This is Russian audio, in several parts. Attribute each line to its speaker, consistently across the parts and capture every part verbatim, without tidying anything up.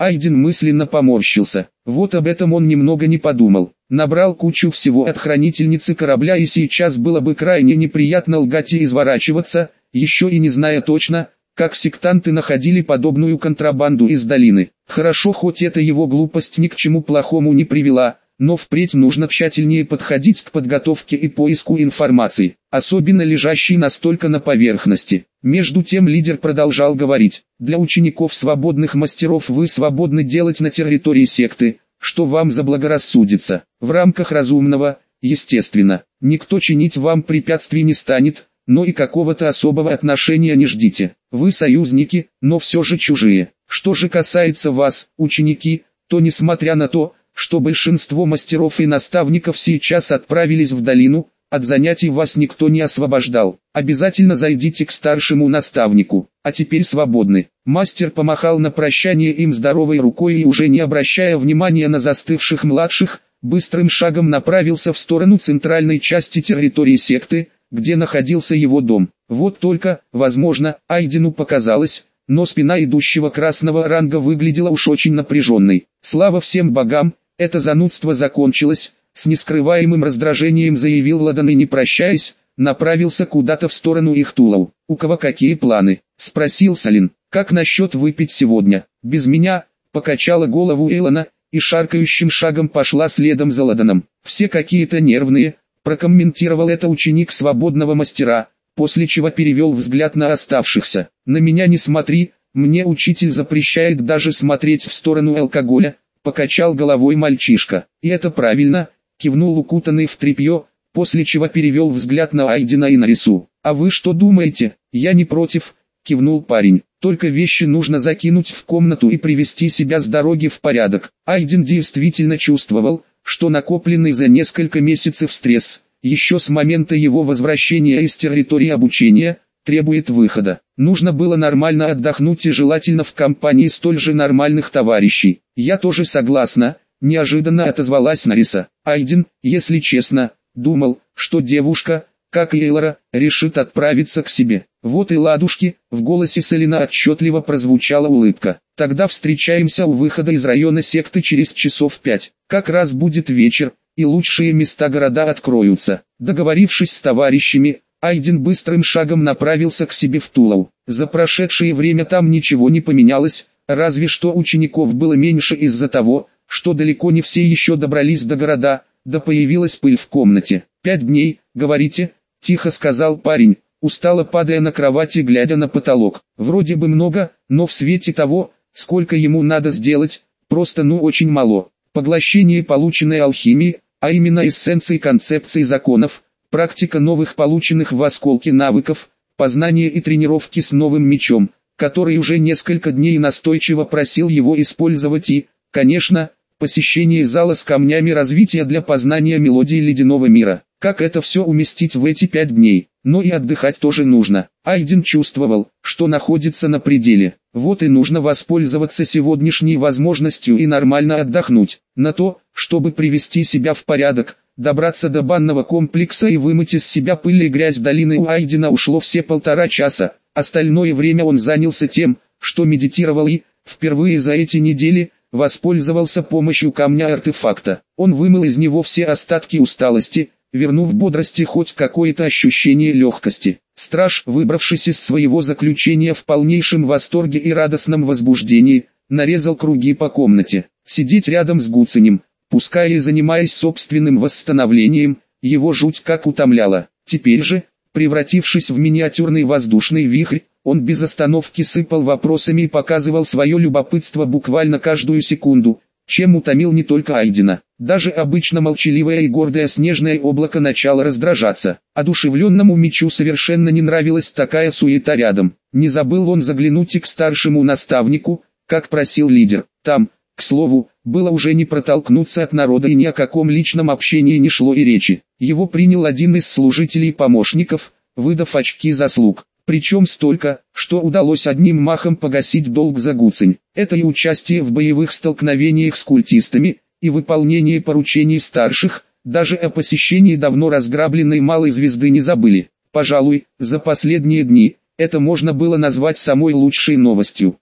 Speaker 1: Айден мысленно поморщился. Вот об этом он немного не подумал. Набрал кучу всего от хранительницы корабля, и сейчас было бы крайне неприятно лгать и изворачиваться, еще и не зная точно, как сектанты находили подобную контрабанду из долины. Хорошо, хоть эта его глупость ни к чему плохому не привела, но впредь нужно тщательнее подходить к подготовке и поиску информации, особенно лежащей настолько на поверхности. Между тем лидер продолжал говорить: для учеников свободных мастеров вы свободны делать на территории секты, что вам заблагорассудится, в рамках разумного, естественно. Никто чинить вам препятствий не станет, но и какого-то особого отношения не ждите. Вы союзники, но все же чужие. Что же касается вас, ученики, то несмотря на то, что большинство мастеров и наставников сейчас отправились в долину, от занятий вас никто не освобождал. Обязательно зайдите к старшему наставнику, а теперь свободны. Мастер помахал на прощание им здоровой рукой и, уже не обращая внимания на застывших младших, быстрым шагом направился в сторону центральной части территории секты, где находился его дом. Вот только, возможно, Айдену показалось, но спина идущего красного ранга выглядела уж очень напряженной. Слава всем богам, это занудство закончилось, с нескрываемым раздражением заявил Ладан и, не прощаясь, направился куда-то в сторону Ихтулау. «У кого какие планы?» — спросил Салин. «Как насчет выпить сегодня? Без меня?» — покачала голову Элана, и шаркающим шагом пошла следом за Ладаном. «Все какие-то нервные», — прокомментировал это ученик свободного мастера, после чего перевел взгляд на оставшихся. «На меня не смотри, мне учитель запрещает даже смотреть в сторону алкоголя», — покачал головой мальчишка. «И это правильно», — кивнул укутанный в тряпье, после чего перевел взгляд на Айдена и на Рису. «А вы что думаете?» «Я не против», — кивнул парень. «Только вещи нужно закинуть в комнату и привести себя с дороги в порядок». Айден действительно чувствовал, что накопленный за несколько месяцев стресс, еще с момента его возвращения из территории обучения, требует выхода. Нужно было нормально отдохнуть, и желательно в компании столь же нормальных товарищей. «Я тоже согласна», — неожиданно отозвалась Нариса. Айден, если честно, думал, что девушка, как и Эйлора, решит отправиться к себе. «Вот и ладушки», — в голосе Салина отчетливо прозвучала улыбка. «Тогда встречаемся у выхода из района секты через часов пять. Как раз будет вечер, и лучшие места города откроются». Договорившись с товарищами, Айден быстрым шагом направился к себе в Тулау. За прошедшее время там ничего не поменялось, разве что учеников было меньше из-за того, что далеко не все еще добрались до города, да появилась пыль в комнате. «Пять дней, говорите?» — тихо сказал парень, устало падая на кровати, глядя на потолок. Вроде бы много, но в свете того, сколько ему надо сделать, просто ну очень мало. Поглощение полученной алхимии, а именно эссенций концепций законов, практика новых полученных в осколке навыков, познание и тренировки с новым мечом, который уже несколько дней настойчиво просил его использовать, и, конечно, посещение зала с камнями развития для познания мелодии ледяного мира. Как это все уместить в эти пять дней? Но и отдыхать тоже нужно. Айден чувствовал, что находится на пределе. Вот и нужно воспользоваться сегодняшней возможностью и нормально отдохнуть. На то, чтобы привести себя в порядок, добраться до банного комплекса и вымыть из себя пыль и грязь долины, у Айдена ушло все полтора часа. Остальное время он занялся тем, что медитировал и, впервые за эти недели, воспользовался помощью камня-артефакта. Он вымыл из него все остатки усталости, вернув бодрости хоть какое-то ощущение легкости. Страж, выбравшись из своего заключения в полнейшем восторге и радостном возбуждении, нарезал круги по комнате. Сидеть рядом с Гуцинем, пускай и занимаясь собственным восстановлением, его жуть как утомляла. Теперь же, превратившись в миниатюрный воздушный вихрь, он без остановки сыпал вопросами и показывал свое любопытство буквально каждую секунду, чем утомил не только Айдена. Даже обычно молчаливое и гордое снежное облако начало раздражаться. Одушевленному мечу совершенно не нравилась такая суета рядом. Не забыл он заглянуть и к старшему наставнику, как просил лидер. Там, к слову, было уже не протолкнуться от народа, и ни о каком личном общении не шло и речи. Его принял один из служителей-помощников, выдав очки заслуг. Причем столько, что удалось одним махом погасить долг за Гуцинь. Это и участие в боевых столкновениях с культистами, и выполнение поручений старших, даже о посещении давно разграбленной Малой Звезды не забыли. Пожалуй, за последние дни, это можно было назвать самой лучшей новостью.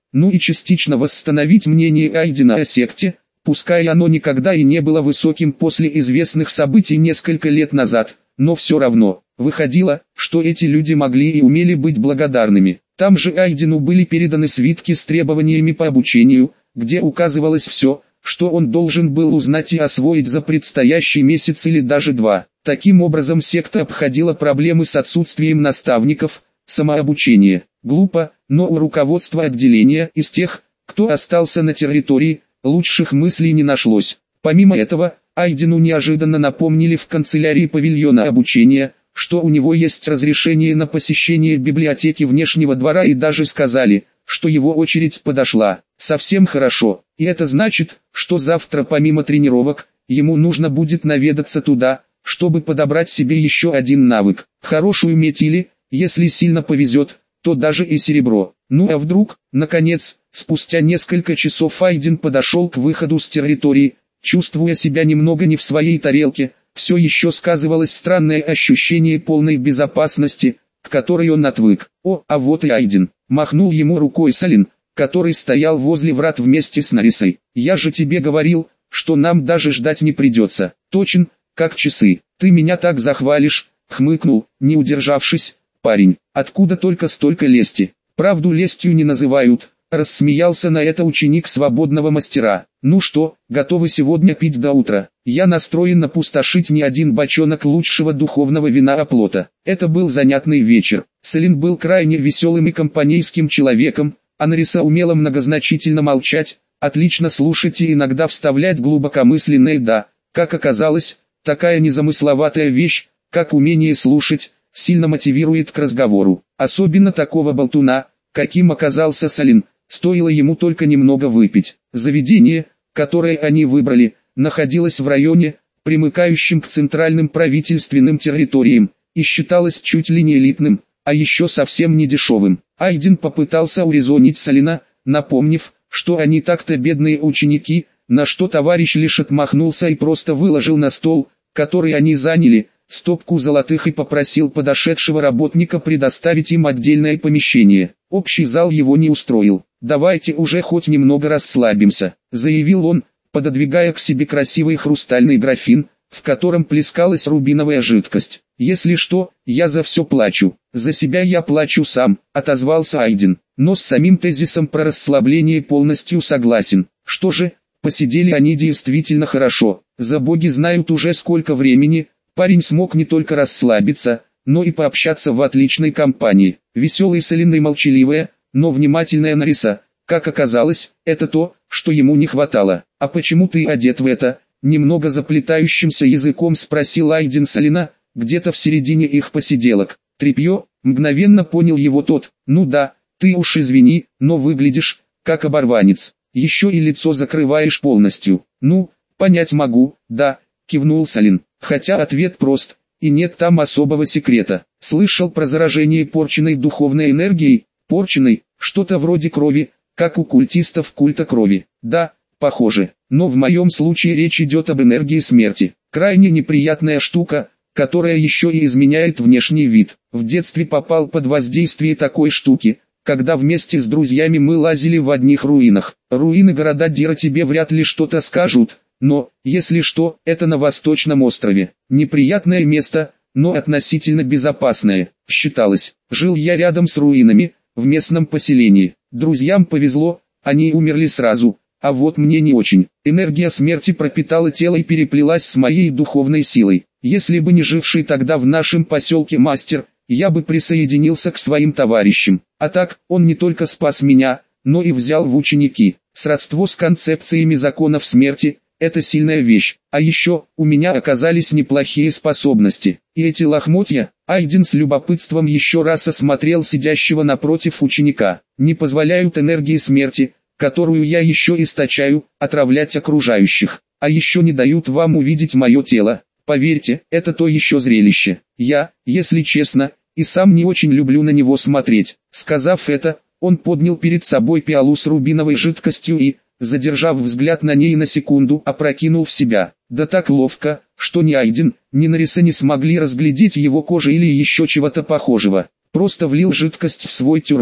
Speaker 1: ну и частично восстановить мнение Айдена о секте, пускай оно никогда и не было высоким после известных событий несколько лет назад, но все равно, выходило, что эти люди могли и умели быть благодарными. Там же Айдену были переданы свитки с требованиями по обучению, где указывалось все, что он должен был узнать и освоить за предстоящий месяц или даже два. Таким образом секта обходила проблемы с отсутствием наставников, самообучения. Глупо, но у руководства отделения из тех, кто остался на территории, лучших мыслей не нашлось. Помимо этого, Айдену неожиданно напомнили в канцелярии павильона обучения, что у него есть разрешение на посещение библиотеки внешнего двора, и даже сказали, что его очередь подошла. Совсем хорошо, и это значит, что завтра помимо тренировок, ему нужно будет наведаться туда, чтобы подобрать себе еще один навык. Хорошую медь или, если сильно повезет, то даже и серебро. Ну а вдруг, наконец, спустя несколько часов Айден подошел к выходу с территории, чувствуя себя немного не в своей тарелке, все еще сказывалось странное ощущение полной безопасности, к которой он отвык. О, а вот и Айден, махнул ему рукой Салин, который стоял возле врат вместе с Нарисой. Я же тебе говорил, что нам даже ждать не придется. Точен, как часы. Ты меня так захвалишь, хмыкнул, не удержавшись, парень. Откуда только столько лести? Правду лестью не называют. Рассмеялся на это ученик свободного мастера. Ну что, готовы сегодня пить до утра? Я настроен опустошить не один бочонок лучшего духовного вина оплота. Это был занятный вечер. Салин был крайне веселым и компанейским человеком, а Нариса умела многозначительно молчать, отлично слушать и иногда вставлять глубокомысленные «да». Как оказалось, такая незамысловатая вещь, как умение слушать, сильно мотивирует к разговору. Особенно такого болтуна, каким оказался Салин. Стоило ему только немного выпить. Заведение, которое они выбрали, находилось в районе, примыкающем к центральным правительственным территориям, и считалось чуть ли не элитным, а еще совсем не дешевым. Айден попытался урезонить Салина, напомнив, что они так-то бедные ученики, на что товарищ лишь отмахнулся и просто выложил на стол, который они заняли, стопку золотых и попросил подошедшего работника предоставить им отдельное помещение. Общий зал его не устроил. «Давайте уже хоть немного расслабимся», — заявил он, пододвигая к себе красивый хрустальный графин, в котором плескалась рубиновая жидкость. «Если что, я за все плачу. За себя я плачу сам», — отозвался Айден. Но с самим тезисом про расслабление полностью согласен. Что же, посидели они действительно хорошо. За боги знают уже сколько времени. Парень смог не только расслабиться, но и пообщаться в отличной компании. Веселый Салин и молчаливая, но внимательная Нариса. Как оказалось, это то, что ему не хватало. «А почему ты одет в это?» Немного заплетающимся языком спросил Айден Салина, где-то в середине их посиделок. «Тряпье?» Мгновенно понял его тот. «Ну да, ты уж извини, но выглядишь, как оборванец. Еще и лицо закрываешь полностью». «Ну, понять могу, да», кивнул Салин. Хотя ответ прост, и нет там особого секрета. Слышал про заражение порченной духовной энергией? Порченной, что-то вроде крови, как у культистов культа крови. Да, похоже, но в моем случае речь идет об энергии смерти. Крайне неприятная штука, которая еще и изменяет внешний вид. В детстве попал под воздействие такой штуки, когда вместе с друзьями мы лазили в одних руинах. Руины города Дира тебе вряд ли что-то скажут. Но, если что, это на Восточном острове. Неприятное место, но относительно безопасное, считалось. Жил я рядом с руинами, в местном поселении. Друзьям повезло, они умерли сразу, а вот мне не очень. Энергия смерти пропитала тело и переплелась с моей духовной силой. Если бы не живший тогда в нашем поселке мастер, я бы присоединился к своим товарищам. А так, он не только спас меня, но и взял в ученики. Сродство с концепциями законов смерти – это сильная вещь. А еще, у меня оказались неплохие способности. И эти лохмотья, Айден с любопытством еще раз осмотрел сидящего напротив ученика, не позволяют энергии смерти, которую я еще источаю, отравлять окружающих. А еще не дают вам увидеть мое тело. Поверьте, это то еще зрелище. Я, если честно, и сам не очень люблю на него смотреть. Сказав это, он поднял перед собой пиалу с рубиновой жидкостью и, задержав взгляд на ней на секунду, опрокинул в себя. Да так ловко, что ни Айден, ни Нариса не смогли разглядеть его кожи или еще чего-то похожего. Просто влил жидкость в свой тюрбан,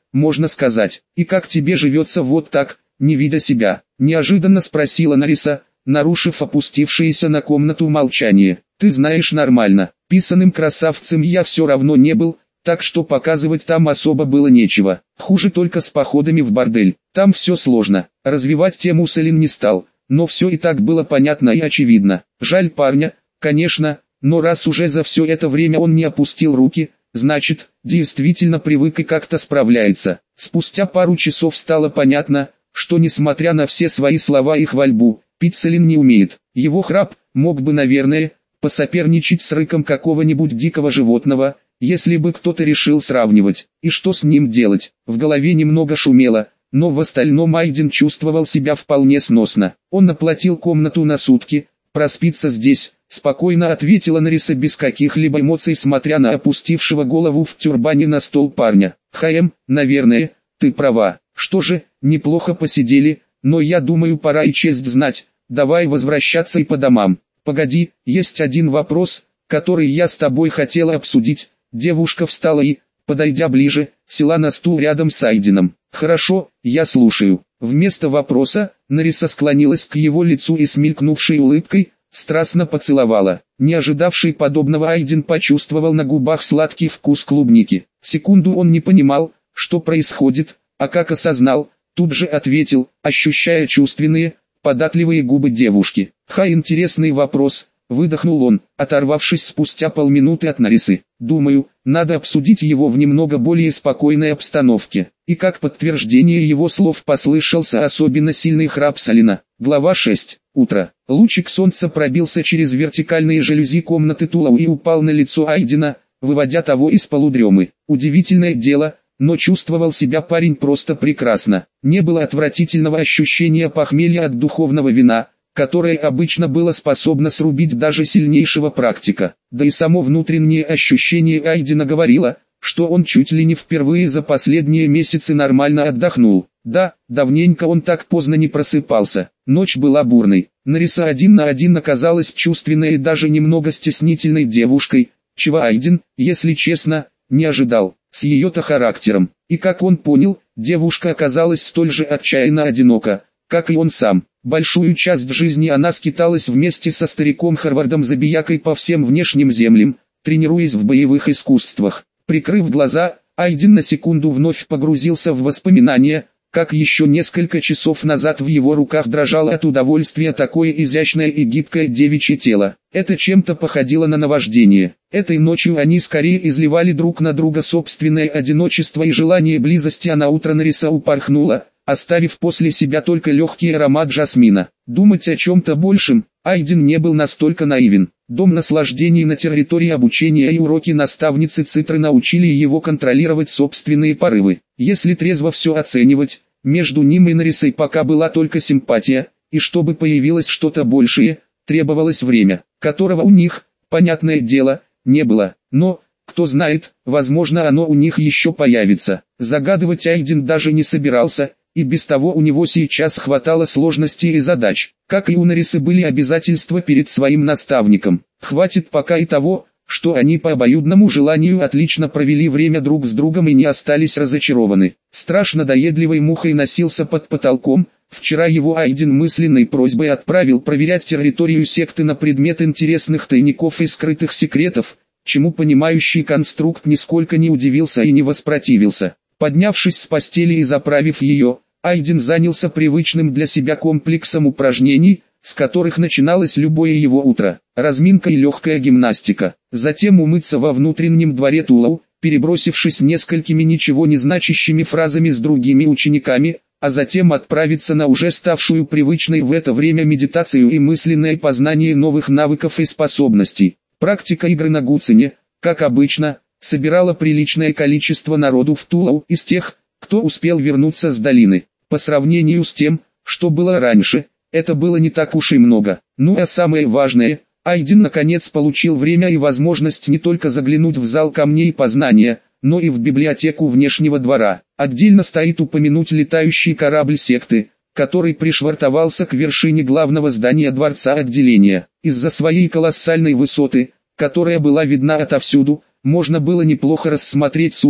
Speaker 1: можно сказать. И как тебе живется вот так, не видя себя? Неожиданно спросила Нариса, нарушив опустившееся на комнату молчание. Ты знаешь, нормально, писаным красавцем я все равно не был, так что показывать там особо было нечего. Хуже только с походами в бордель, там все сложно. Развивать тему Селин не стал, но все и так было понятно и очевидно. Жаль парня, конечно, но раз уже за все это время он не опустил руки, значит, действительно привык и как-то справляется. Спустя пару часов стало понятно, что несмотря на все свои слова и хвальбу, пить Селин не умеет. Его храп мог бы, наверное, посоперничать с рыком какого-нибудь дикого животного, если бы кто-то решил сравнивать. И что с ним делать? В голове немного шумело, но в остальном Айден чувствовал себя вполне сносно. Он оплатил комнату на сутки, проспится здесь, спокойно ответила Нариса без каких-либо эмоций, смотря на опустившего голову в тюрбане на стол парня. Хаем, наверное, ты права. Что же, неплохо посидели, но я думаю, пора и честь знать. Давай возвращаться и по домам. Погоди, есть один вопрос, который я с тобой хотела обсудить. Девушка встала и, подойдя ближе, села на стул рядом с Айденом. Хорошо, я слушаю. Вместо вопроса, Нариса склонилась к его лицу и с мелькнувшей улыбкой, страстно поцеловала. Не ожидавший подобного Айден почувствовал на губах сладкий вкус клубники. Секунду он не понимал, что происходит, а как осознал, тут же ответил, ощущая чувственные, податливые губы девушки. «Ха, интересный вопрос», — выдохнул он, оторвавшись спустя полминуты от Нарисы. «Думаю, надо обсудить его в немного более спокойной обстановке». И как подтверждение его слов послышался особенно сильный храп Селина. Глава шесть. Утро. Лучик солнца пробился через вертикальные жалюзи комнаты Тулау и упал на лицо Айдена, выводя того из полудремы. Удивительное дело, но чувствовал себя парень просто прекрасно. Не было отвратительного ощущения похмелья от духовного вина, которое обычно было способно срубить даже сильнейшего практика. Да и само внутреннее ощущение Айдена говорило, что он чуть ли не впервые за последние месяцы нормально отдохнул. Да, давненько он так поздно не просыпался. Ночь была бурной. Нариса один на один оказалась чувственной и даже немного стеснительной девушкой, чего Айден, если честно, не ожидал. С ее-то характером. И как он понял, девушка оказалась столь же отчаянно одинока, как и он сам. Большую часть жизни она скиталась вместе со стариком Харвардом Забиякой по всем внешним землям, тренируясь в боевых искусствах. Прикрыв глаза, Айден на секунду вновь погрузился в воспоминания, как еще несколько часов назад в его руках дрожало от удовольствия такое изящное и гибкое девичье тело. Это чем-то походило на наваждение. Этой ночью они скорее изливали друг на друга собственное одиночество и желание близости, а на утро Нариса упорхнула, оставив после себя только легкий аромат жасмина. Думать о чем-то большем, Айден не был настолько наивен. Дом наслаждений на территории обучения и уроки наставницы Цитры научили его контролировать собственные порывы. Если трезво все оценивать, между ним и Нарисой пока была только симпатия, и чтобы появилось что-то большее, требовалось время, которого у них, понятное дело, не было. Но, кто знает, возможно оно у них еще появится. Загадывать Айден даже не собирался, и без того у него сейчас хватало сложностей и задач. Как и у Нарисы были обязательства перед своим наставником. Хватит пока и того, что они по обоюдному желанию отлично провели время друг с другом и не остались разочарованы. Страж надоедливой мухой носился под потолком. Вчера его Айден мысленной просьбой отправил проверять территорию секты на предмет интересных тайников и скрытых секретов, чему понимающий конструкт нисколько не удивился и не воспротивился. Поднявшись с постели и заправив ее, Айден занялся привычным для себя комплексом упражнений, с которых начиналось любое его утро. Разминка и легкая гимнастика. Затем умыться во внутреннем дворе Тулау, перебросившись несколькими ничего не значащими фразами с другими учениками, а затем отправиться на уже ставшую привычной в это время медитацию и мысленное познание новых навыков и способностей. Практика игры на гуцене, как обычно, собирала приличное количество народу в Тулау из тех, кто успел вернуться с долины. По сравнению с тем, что было раньше, это было не так уж и много. Ну а самое важное, Айден наконец получил время и возможность не только заглянуть в зал камней познания, но и в библиотеку внешнего двора. Отдельно стоит упомянуть летающий корабль секты, который пришвартовался к вершине главного здания дворца отделения. Из-за своей колоссальной высоты, которая была видна отовсюду, можно было неплохо рассмотреть судно,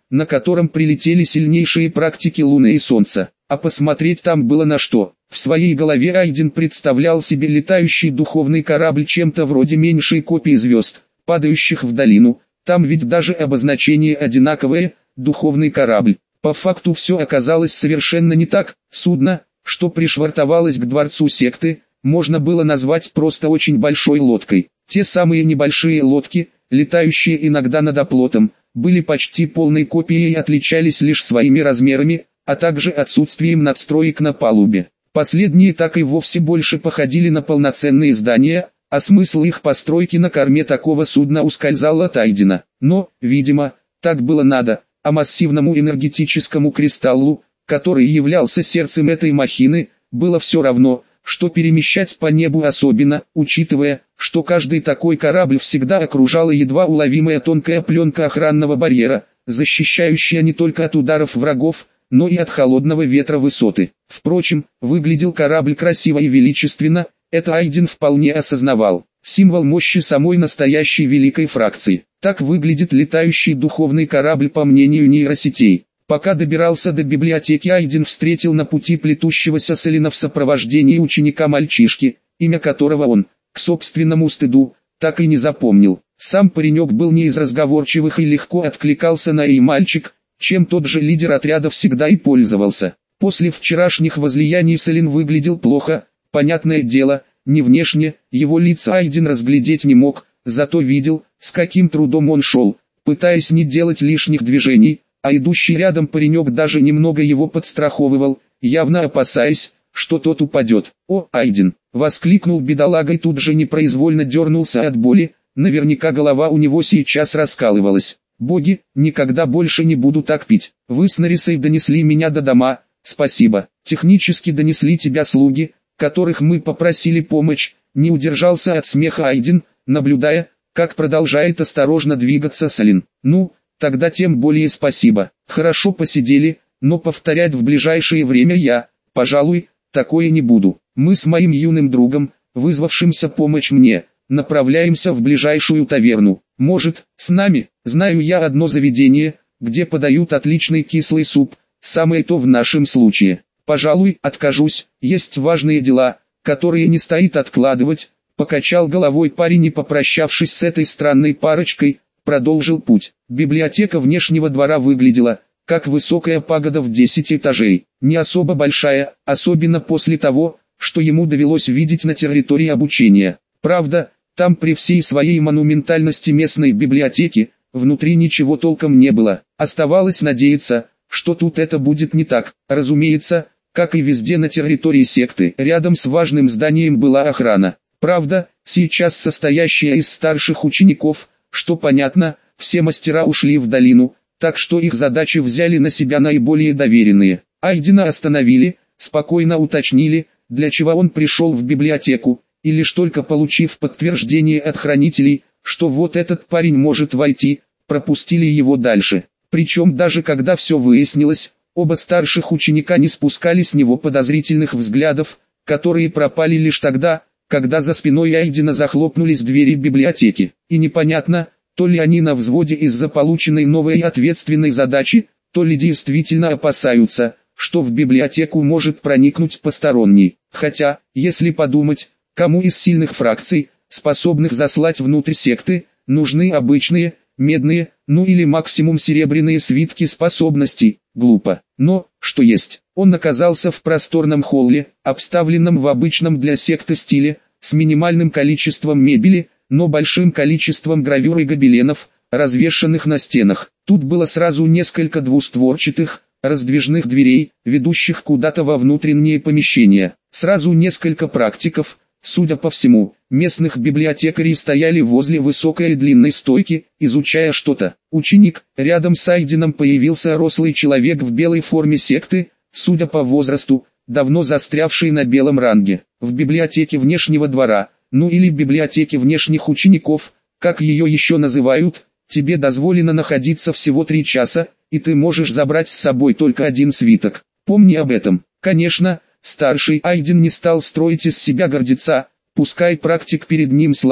Speaker 1: на котором прилетели сильнейшие практики Луны и Солнца. А посмотреть там было на что. В своей голове Айден представлял себе летающий духовный корабль чем-то вроде меньшей копии звезд, падающих в долину. Там ведь даже обозначение одинаковое – духовный корабль. По факту все оказалось совершенно не так. Судно, что пришвартовалось к дворцу секты, можно было назвать просто очень большой лодкой. Те самые небольшие лодки, летающие иногда над оплотом, были почти полной копией и отличались лишь своими размерами, а также отсутствием надстроек на палубе. Последние так и вовсе больше походили на полноценные здания, а смысл их постройки на корме такого судна ускользал от Айдена. Но, видимо, так было надо, а массивному энергетическому кристаллу, который являлся сердцем этой махины, было все равно, что перемещать по небу, особенно, учитывая, что каждый такой корабль всегда окружала едва уловимая тонкая пленка охранного барьера, защищающая не только от ударов врагов, но и от холодного ветра высоты. Впрочем, выглядел корабль красиво и величественно, это Айден вполне осознавал. Символ мощи самой настоящей великой фракции. Так выглядит летающий духовный корабль по мнению нейросетей. Пока добирался до библиотеки, Айден встретил на пути плетущегося Селена в сопровождении ученика-мальчишки, имя которого он, к собственному стыду, так и не запомнил. Сам паренек был не из разговорчивых и легко откликался на «эй, мальчик», чем тот же лидер отряда всегда и пользовался. После вчерашних возлияний Селен выглядел плохо, понятное дело, не внешне, его лица Айден разглядеть не мог, зато видел, с каким трудом он шел, пытаясь не делать лишних движений, а идущий рядом паренек даже немного его подстраховывал, явно опасаясь, что тот упадет. «О, Айден!» — воскликнул бедолага и тут же непроизвольно дернулся от боли, наверняка голова у него сейчас раскалывалась. «Боги, никогда больше не буду так пить. Вы с Нарисой донесли меня до дома, спасибо. Технически донесли тебя слуги, которых мы попросили помочь», — не удержался от смеха Айден, наблюдая, как продолжает осторожно двигаться Селен. «Ну, тогда тем более спасибо. Хорошо посидели, но повторять в ближайшее время я, пожалуй, такое не буду. Мы с моим юным другом, вызвавшимся помочь мне, направляемся в ближайшую таверну. Может, с нами? Знаю я одно заведение, где подают отличный кислый суп, самое то в нашем случае. Пожалуй, откажусь, есть важные дела, которые не стоит откладывать», — покачал головой парень и, попрощавшись с этой странной парочкой, продолжил путь. Библиотека внешнего двора выглядела, как высокая пагода в десять этажей, не особо большая, особенно после того, что ему довелось видеть на территории обучения. Правда, там при всей своей монументальности местной библиотеки, внутри ничего толком не было. Оставалось надеяться, что тут это будет не так. Разумеется, как и везде на территории секты, рядом с важным зданием была охрана. Правда, сейчас состоящая из старших учеников, что понятно, все мастера ушли в долину, так что их задачи взяли на себя наиболее доверенные. Айдена остановили, спокойно уточнили, для чего он пришел в библиотеку, и лишь только получив подтверждение от хранителей, что вот этот парень может войти, пропустили его дальше. Причем даже когда все выяснилось, оба старших ученика не спускали с него подозрительных взглядов, которые пропали лишь тогда, когда за спиной Айдена захлопнулись двери библиотеки. И непонятно, то ли они на взводе из-за полученной новой и ответственной задачи, то ли действительно опасаются, что в библиотеку может проникнуть посторонний. Хотя, если подумать, кому из сильных фракций, способных заслать внутрь секты, нужны обычные, медные, ну или максимум серебряные свитки способностей? Глупо. Но, что есть, он оказался в просторном холле, обставленном в обычном для секты стиле, с минимальным количеством мебели, но большим количеством гравюр и гобеленов, развешанных на стенах. Тут было сразу несколько двустворчатых, раздвижных дверей, ведущих куда-то во внутренние помещения. Сразу несколько практиков, судя по всему, местных библиотекарей стояли возле высокой и длинной стойки, изучая что-то. Ученик, рядом с Айденом появился рослый человек в белой форме секты, судя по возрасту, давно застрявший на белом ранге. В библиотеке внешнего двора, ну или библиотеке внешних учеников, как ее еще называют, тебе дозволено находиться всего три часа, и ты можешь забрать с собой только один свиток. Помни об этом. Конечно, старший Айден не стал строить из себя гордеца, пускай практик перед ним слаб,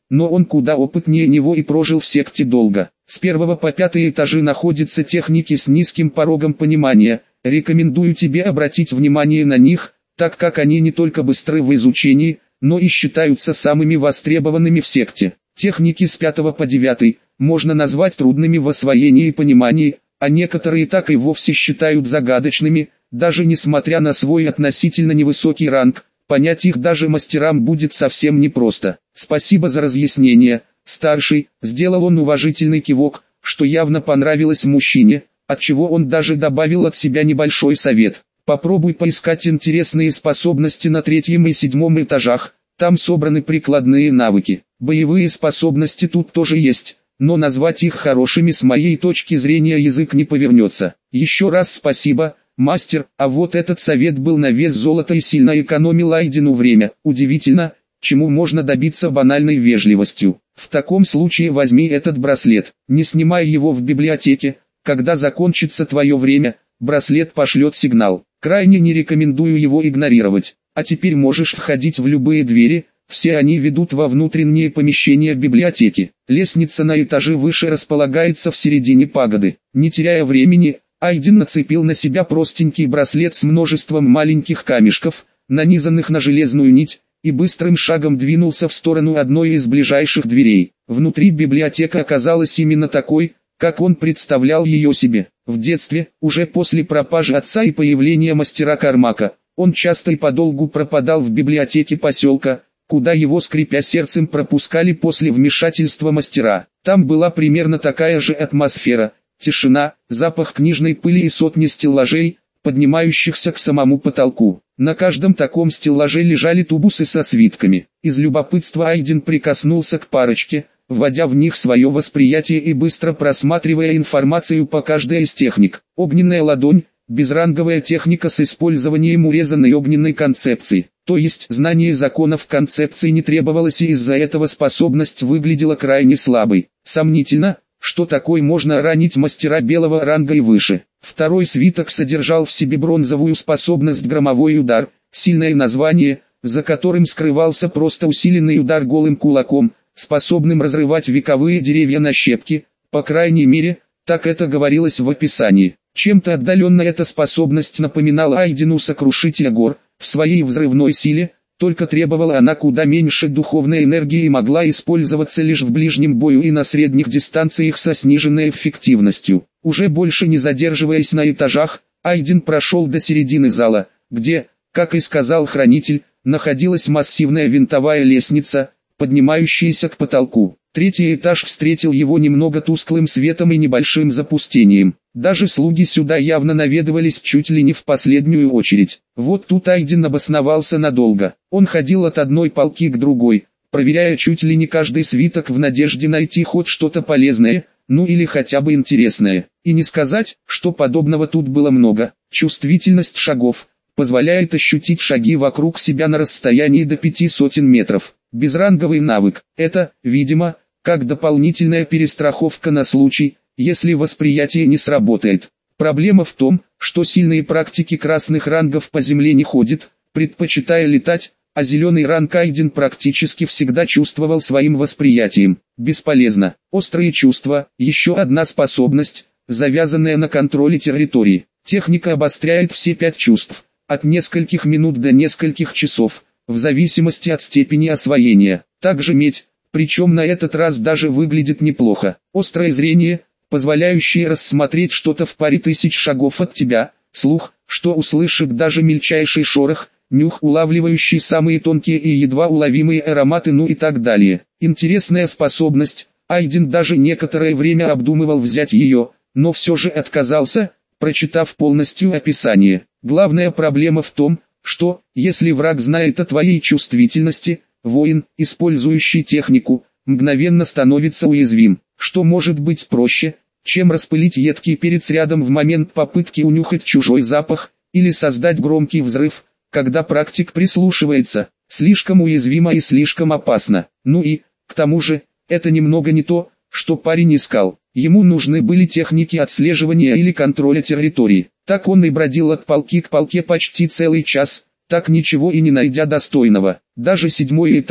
Speaker 1: но он куда опытнее него и прожил в секте долго. С первого по пятый этажи находятся техники с низким порогом понимания. Рекомендую тебе обратить внимание на них, так как они не только быстры в изучении, но и считаются самыми востребованными в секте. Техники с пятого по девятый можно назвать трудными в освоении и понимании, а некоторые так и вовсе считают загадочными, даже несмотря на свой относительно невысокий ранг. Понять их даже мастерам будет совсем непросто. Спасибо за разъяснение, старший, сделал он уважительный кивок, что явно понравилось мужчине, отчего он даже добавил от себя небольшой совет. Попробуй поискать интересные способности на третьем и седьмом этажах, там собраны прикладные навыки. Боевые способности тут тоже есть, но назвать их хорошими с моей точки зрения язык не повернется. Еще раз спасибо, мастер, а вот этот совет был на вес золота и сильно экономил Айдену время. Удивительно, чему можно добиться банальной вежливостью. В таком случае возьми этот браслет, не снимай его в библиотеке, когда закончится твое время, браслет пошлет сигнал. Крайне не рекомендую его игнорировать. А теперь можешь входить в любые двери, все они ведут во внутренние помещения библиотеки. Лестница на этаже выше располагается в середине пагоды. Не теряя времени, Айден нацепил на себя простенький браслет с множеством маленьких камешков, нанизанных на железную нить, и быстрым шагом двинулся в сторону одной из ближайших дверей. Внутри библиотека оказалась именно такой, как он представлял ее себе. В детстве, уже после пропажи отца и появления мастера Кармака, он часто и подолгу пропадал в библиотеке поселка, куда его, скрипя сердцем, пропускали после вмешательства мастера. Там была примерно такая же атмосфера, тишина, запах книжной пыли и сотни стеллажей, поднимающихся к самому потолку. На каждом таком стеллаже лежали тубусы со свитками. Из любопытства Айден прикоснулся к парочке, вводя в них свое восприятие и быстро просматривая информацию по каждой из техник. Огненная ладонь, безранговая техника с использованием урезанной огненной концепции. То есть знание законов концепции не требовалось, и из-за этого способность выглядела крайне слабой. Сомнительно, что такой можно ранить мастера белого ранга и выше. Второй свиток содержал в себе бронзовую способность громовой удар, сильное название, за которым скрывался просто усиленный удар голым кулаком, способным разрывать вековые деревья на щепки, по крайней мере, так это говорилось в описании. Чем-то отдаленно эта способность напоминала Айдену Сокрушителя гор, в своей взрывной силе, только требовала она куда меньше духовной энергии и могла использоваться лишь в ближнем бою и на средних дистанциях со сниженной эффективностью. Уже больше не задерживаясь на этажах, Айден прошел до середины зала, где, как и сказал хранитель, находилась массивная винтовая лестница, поднимающаяся к потолку. Третий этаж встретил его немного тусклым светом и небольшим запустением. Даже слуги сюда явно наведывались чуть ли не в последнюю очередь. Вот тут Айден обосновался надолго. Он ходил от одной полки к другой, проверяя чуть ли не каждый свиток в надежде найти хоть что-то полезное, ну или хотя бы интересное. И не сказать, что подобного тут было много. Чувствительность шагов позволяет ощутить шаги вокруг себя на расстоянии до пяти сотен метров. Безранговый навык – это, видимо, как дополнительная перестраховка на случай, если восприятие не сработает. Проблема в том, что сильные практики красных рангов по земле не ходят, предпочитая летать, а зеленый ранг Айден практически всегда чувствовал своим восприятием. Бесполезно. Острые чувства – еще одна способность, завязанная на контроле территории. Техника обостряет все пять чувств, от нескольких минут до нескольких часов, в зависимости от степени освоения. Также медь, причем на этот раз даже выглядит неплохо. Острое зрение, позволяющее рассмотреть что-то в паре тысяч шагов от тебя, слух, что услышит даже мельчайший шорох, нюх, улавливающий самые тонкие и едва уловимые ароматы, ну и так далее. Интересная способность, Айден даже некоторое время обдумывал взять ее, но все же отказался, прочитав полностью описание. Главная проблема в том, что, если враг знает о твоей чувствительности, воин, использующий технику, мгновенно становится уязвим. Что может быть проще, чем распылить едкий перец рядом в момент попытки унюхать чужой запах, или создать громкий взрыв, когда практик прислушивается. Слишком уязвимо и слишком опасно. Ну и, к тому же, это немного не то, что парень искал. Ему нужны были техники отслеживания или контроля территории. Так он и бродил от полки к полке почти целый час, так ничего и не найдя достойного. Даже седьмой этаж,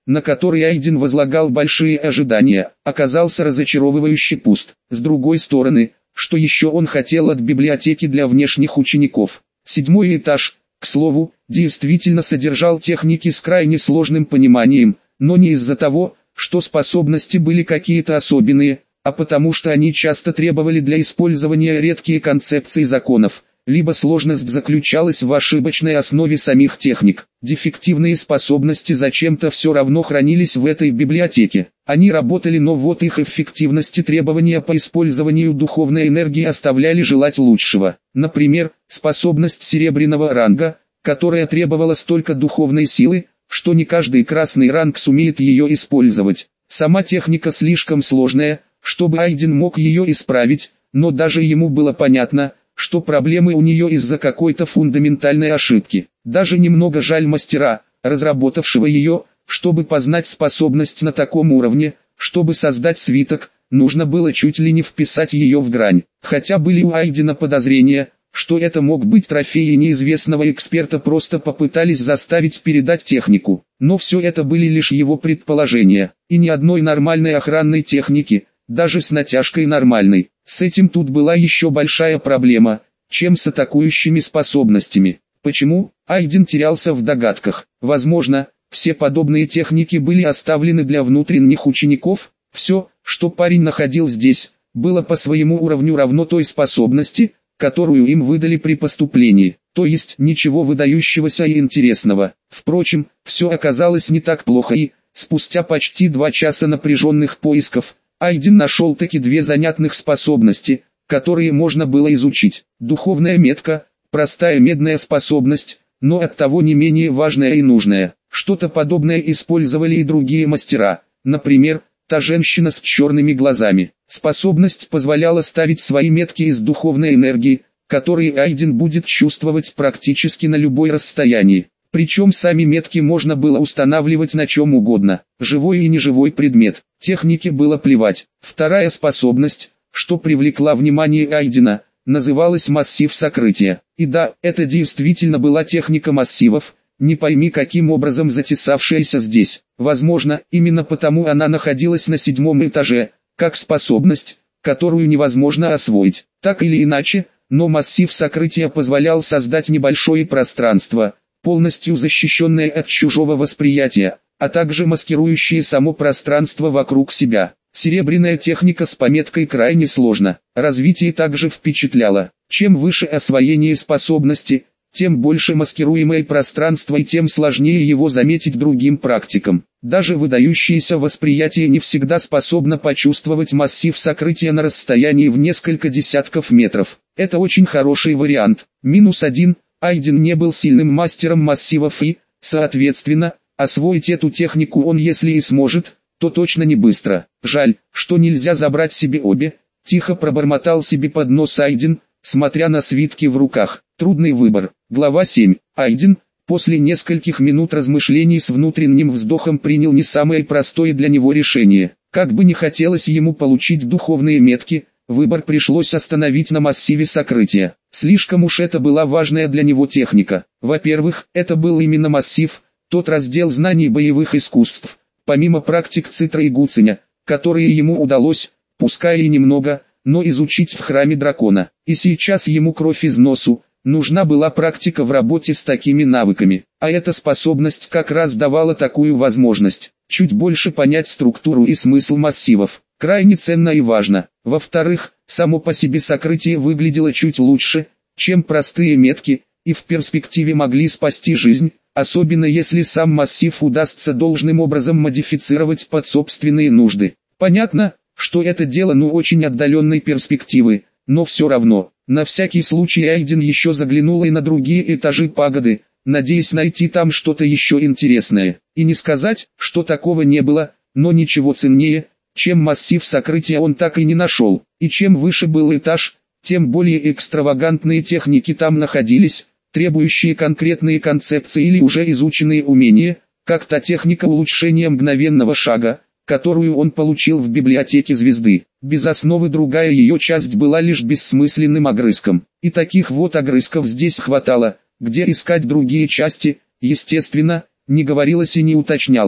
Speaker 1: на который Айден возлагал большие ожидания, оказался разочаровывающе пуст. С другой стороны, что еще он хотел от библиотеки для внешних учеников? Седьмой этаж, к слову, действительно содержал техники с крайне сложным пониманием, но не из-за того, что способности были какие-то особенные, а потому что они часто требовали для использования редкие концепции законов, либо сложность заключалась в ошибочной основе самих техник. Дефективные способности зачем-то все равно хранились в этой библиотеке. Они работали, но вот их эффективность и требования по использованию духовной энергии оставляли желать лучшего. Например, способность серебряного ранга, которая требовала столько духовной силы, что не каждый красный ранг сумеет ее использовать. Сама техника слишком сложная, чтобы Айден мог ее исправить, но даже ему было понятно, что проблемы у нее из-за какой-то фундаментальной ошибки. Даже немного жаль мастера, разработавшего ее, чтобы познать способность на таком уровне, чтобы создать свиток, нужно было чуть ли не вписать ее в грань. Хотя были у Айдена подозрения, что это мог быть трофей и неизвестного эксперта просто попытались заставить передать технику. Но все это были лишь его предположения, и ни одной нормальной охранной техники, даже с натяжкой нормальной. С этим тут была еще большая проблема, чем с атакующими способностями. Почему? Айден терялся в догадках. Возможно, все подобные техники были оставлены для внутренних учеников. Все, что парень находил здесь, было по своему уровню равно той способности, которую им выдали при поступлении. То есть ничего выдающегося и интересного. Впрочем, все оказалось не так плохо и, спустя почти два часа напряженных поисков, Айден нашел таки две занятных способности, которые можно было изучить. Духовная метка, простая медная способность, но оттого не менее важная и нужная. Что-то подобное использовали и другие мастера, например, та женщина с черными глазами. Способность позволяла ставить свои метки из духовной энергии, которые Айден будет чувствовать практически на любой расстоянии. Причем сами метки можно было устанавливать на чем угодно, живой и неживой предмет. Технике было плевать. Вторая способность, что привлекла внимание Айдена, называлась массив сокрытия. И да, это действительно была техника массивов, не пойми каким образом затесавшаяся здесь. Возможно, именно потому она находилась на седьмом этаже, как способность, которую невозможно освоить. Так или иначе, но массив сокрытия позволял создать небольшое пространство, полностью защищенное от чужого восприятия, а также маскирующее само пространство вокруг себя. Серебряная техника с пометкой крайне сложно. Развитие также впечатляло. Чем выше освоение способности, тем больше маскируемое пространство и тем сложнее его заметить другим практикам. Даже выдающееся восприятие не всегда способно почувствовать массив сокрытия на расстоянии в несколько десятков метров. Это очень хороший вариант. Минус один. Айден не был сильным мастером массивов и, соответственно, освоить эту технику он если и сможет, то точно не быстро. Жаль, что нельзя забрать себе обе, тихо пробормотал себе под нос Айден, смотря на свитки в руках. Трудный выбор. Глава семь. Айден, после нескольких минут размышлений с внутренним вздохом принял не самое простое для него решение. Как бы не хотелось ему получить духовные метки, выбор пришлось остановить на массиве сокрытия. Слишком уж это была важная для него техника. Во-первых, это был именно массив, тот раздел знаний боевых искусств, помимо практик Цитра и Гуценя, которые ему удалось, пускай и немного, но изучить в храме дракона. И сейчас ему кровь из носу, нужна была практика в работе с такими навыками. А эта способность как раз давала такую возможность, чуть больше понять структуру и смысл массивов. Крайне ценно и важно. Во-вторых, само по себе сокрытие выглядело чуть лучше, чем простые метки, и в перспективе могли спасти жизнь, особенно если сам массив удастся должным образом модифицировать под собственные нужды. Понятно, что это дело ну очень отдаленной перспективы, но все равно. На всякий случай Айден еще заглянул и на другие этажи пагоды, надеясь найти там что-то еще интересное. И не сказать, что такого не было, но ничего ценнее, чем массив сокрытия он так и не нашел. И чем выше был этаж, тем более экстравагантные техники там находились, требующие конкретные концепции или уже изученные умения, как та техника улучшения мгновенного шага, которую он получил в библиотеке звезды. Без основы другая ее часть была лишь бессмысленным огрызком. И таких вот огрызков здесь хватало, где искать другие части, естественно, не говорилось и не уточнялось.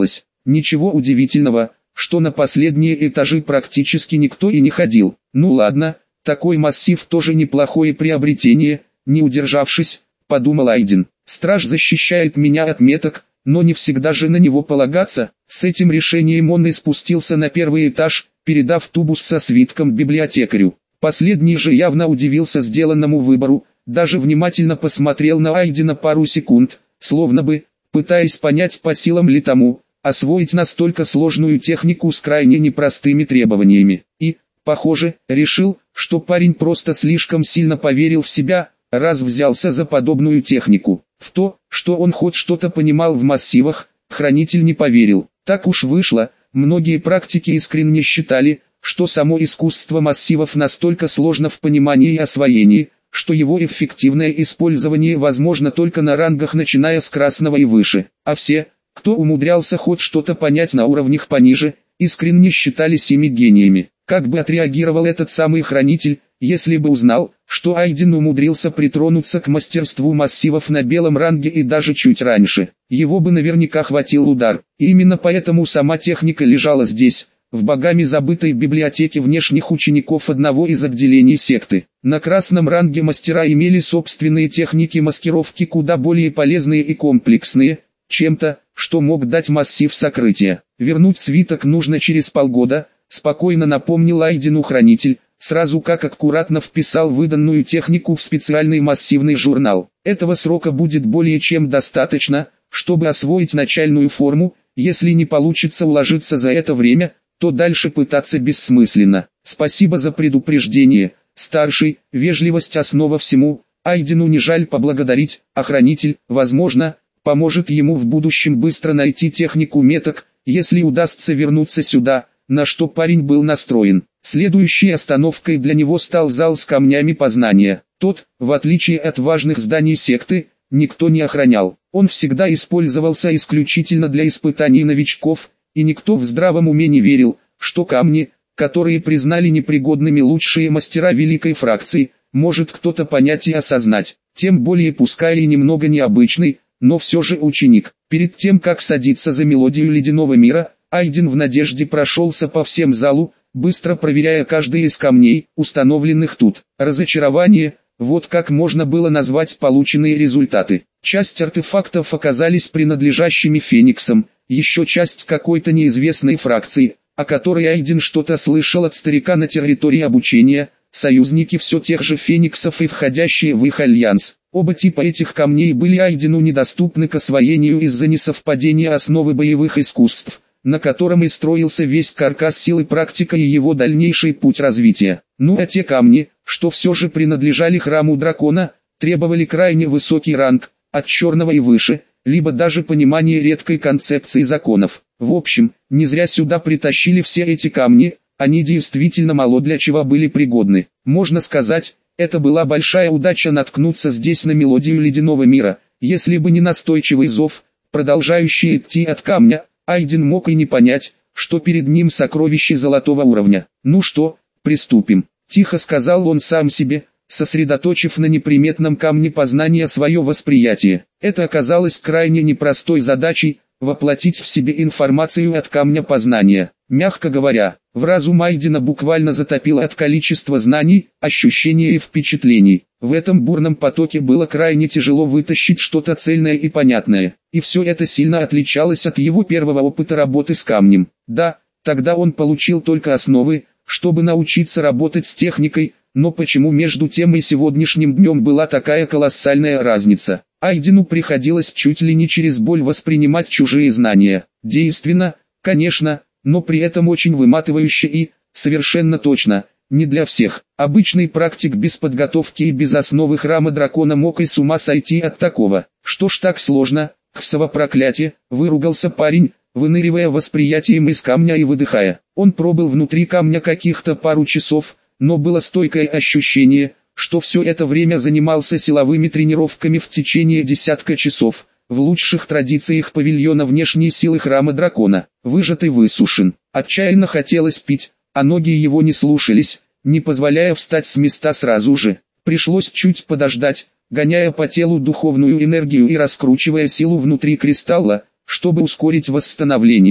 Speaker 1: Ничего удивительного, что на последние этажи практически никто и не ходил. Ну ладно, такой массив тоже неплохое приобретение, не удержавшись, подумал Айден. Страж защищает меня от меток, но не всегда же на него полагаться. С этим решением он и спустился на первый этаж, передав тубус со свитком библиотекарю. Последний же явно удивился сделанному выбору, даже внимательно посмотрел на Айдена пару секунд, словно бы, пытаясь понять, по силам ли тому освоить настолько сложную технику с крайне непростыми требованиями. И, похоже, решил, что парень просто слишком сильно поверил в себя, раз взялся за подобную технику. В то, что он хоть что-то понимал в массивах, хранитель не поверил. Так уж вышло, многие практики искренне считали, что само искусство массивов настолько сложно в понимании и освоении, что его эффективное использование возможно только на рангах начиная с красного и выше, а все, кто умудрялся хоть что-то понять на уровнях пониже, искренне считались ими гениями. Как бы отреагировал этот самый хранитель, если бы узнал, что Айден умудрился притронуться к мастерству массивов на белом ранге и даже чуть раньше? Его бы наверняка хватил удар. И именно поэтому сама техника лежала здесь, в богами забытой библиотеке внешних учеников одного из отделений секты. На красном ранге мастера имели собственные техники маскировки куда более полезные и комплексные, чем-то, что мог дать массив сокрытия. Вернуть свиток нужно через полгода, спокойно напомнил Айдену хранитель, сразу как аккуратно вписал выданную технику в специальный массивный журнал. Этого срока будет более чем достаточно, чтобы освоить начальную форму. Если не получится уложиться за это время, то дальше пытаться бессмысленно. Спасибо за предупреждение, старший, вежливость основа всему. Айдену не жаль поблагодарить, а хранитель, возможно, поможет ему в будущем быстро найти технику меток, если удастся вернуться сюда, на что парень был настроен. Следующей остановкой для него стал зал с камнями познания. Тот, в отличие от важных зданий секты, никто не охранял. Он всегда использовался исключительно для испытаний новичков, и никто в здравом уме не верил, что камни, которые признали непригодными лучшие мастера великой фракции, может кто-то понять и осознать. Тем более пускай и немного необычный, но все же ученик. Перед тем как садиться за мелодию ледяного мира, Айден в надежде прошелся по всем залу, быстро проверяя каждый из камней, установленных тут. Разочарование, вот как можно было назвать полученные результаты. Часть артефактов оказались принадлежащими Фениксам, еще часть какой-то неизвестной фракции, о которой Айден что-то слышал от старика на территории обучения, союзники все тех же Фениксов и входящие в их альянс. Оба типа этих камней были Айдену недоступны к освоению из-за несовпадения основы боевых искусств, на котором и строился весь каркас силы практика и его дальнейший путь развития. Ну а те камни, что все же принадлежали храму дракона, требовали крайне высокий ранг, от черного и выше, либо даже понимание редкой концепции законов. В общем, не зря сюда притащили все эти камни, они действительно мало для чего были пригодны. Можно сказать, это была большая удача наткнуться здесь на мелодию ледяного мира. Если бы не настойчивый зов, продолжающий идти от камня, Айден мог и не понять, что перед ним сокровище золотого уровня. «Ну что, приступим», — тихо сказал он сам себе, сосредоточив на неприметном камне познания свое восприятие. Это оказалось крайне непростой задачей — воплотить в себе информацию от камня познания. Мягко говоря, в разум Айдена буквально затопило от количества знаний, ощущений и впечатлений. В этом бурном потоке было крайне тяжело вытащить что-то цельное и понятное. И все это сильно отличалось от его первого опыта работы с камнем. Да, тогда он получил только основы, чтобы научиться работать с техникой, но почему между тем и сегодняшним днем была такая колоссальная разница? Айдену приходилось чуть ли не через боль воспринимать чужие знания. Действенно, конечно, но при этом очень выматывающе и, совершенно точно, не для всех. Обычный практик без подготовки и без основы храма дракона мог и с ума сойти от такого. Что ж так сложно, хвсово проклятие, выругался парень, выныривая восприятием из камня и выдыхая. Он пробыл внутри камня каких-то пару часов, но было стойкое ощущение, что все это время занимался силовыми тренировками в течение десятка часов, в лучших традициях павильона внешней силы храма дракона. Выжат и высушен, отчаянно хотелось пить, а ноги его не слушались, не позволяя встать с места сразу же. Пришлось чуть подождать, гоняя по телу духовную энергию и раскручивая силу внутри кристалла, чтобы ускорить восстановление.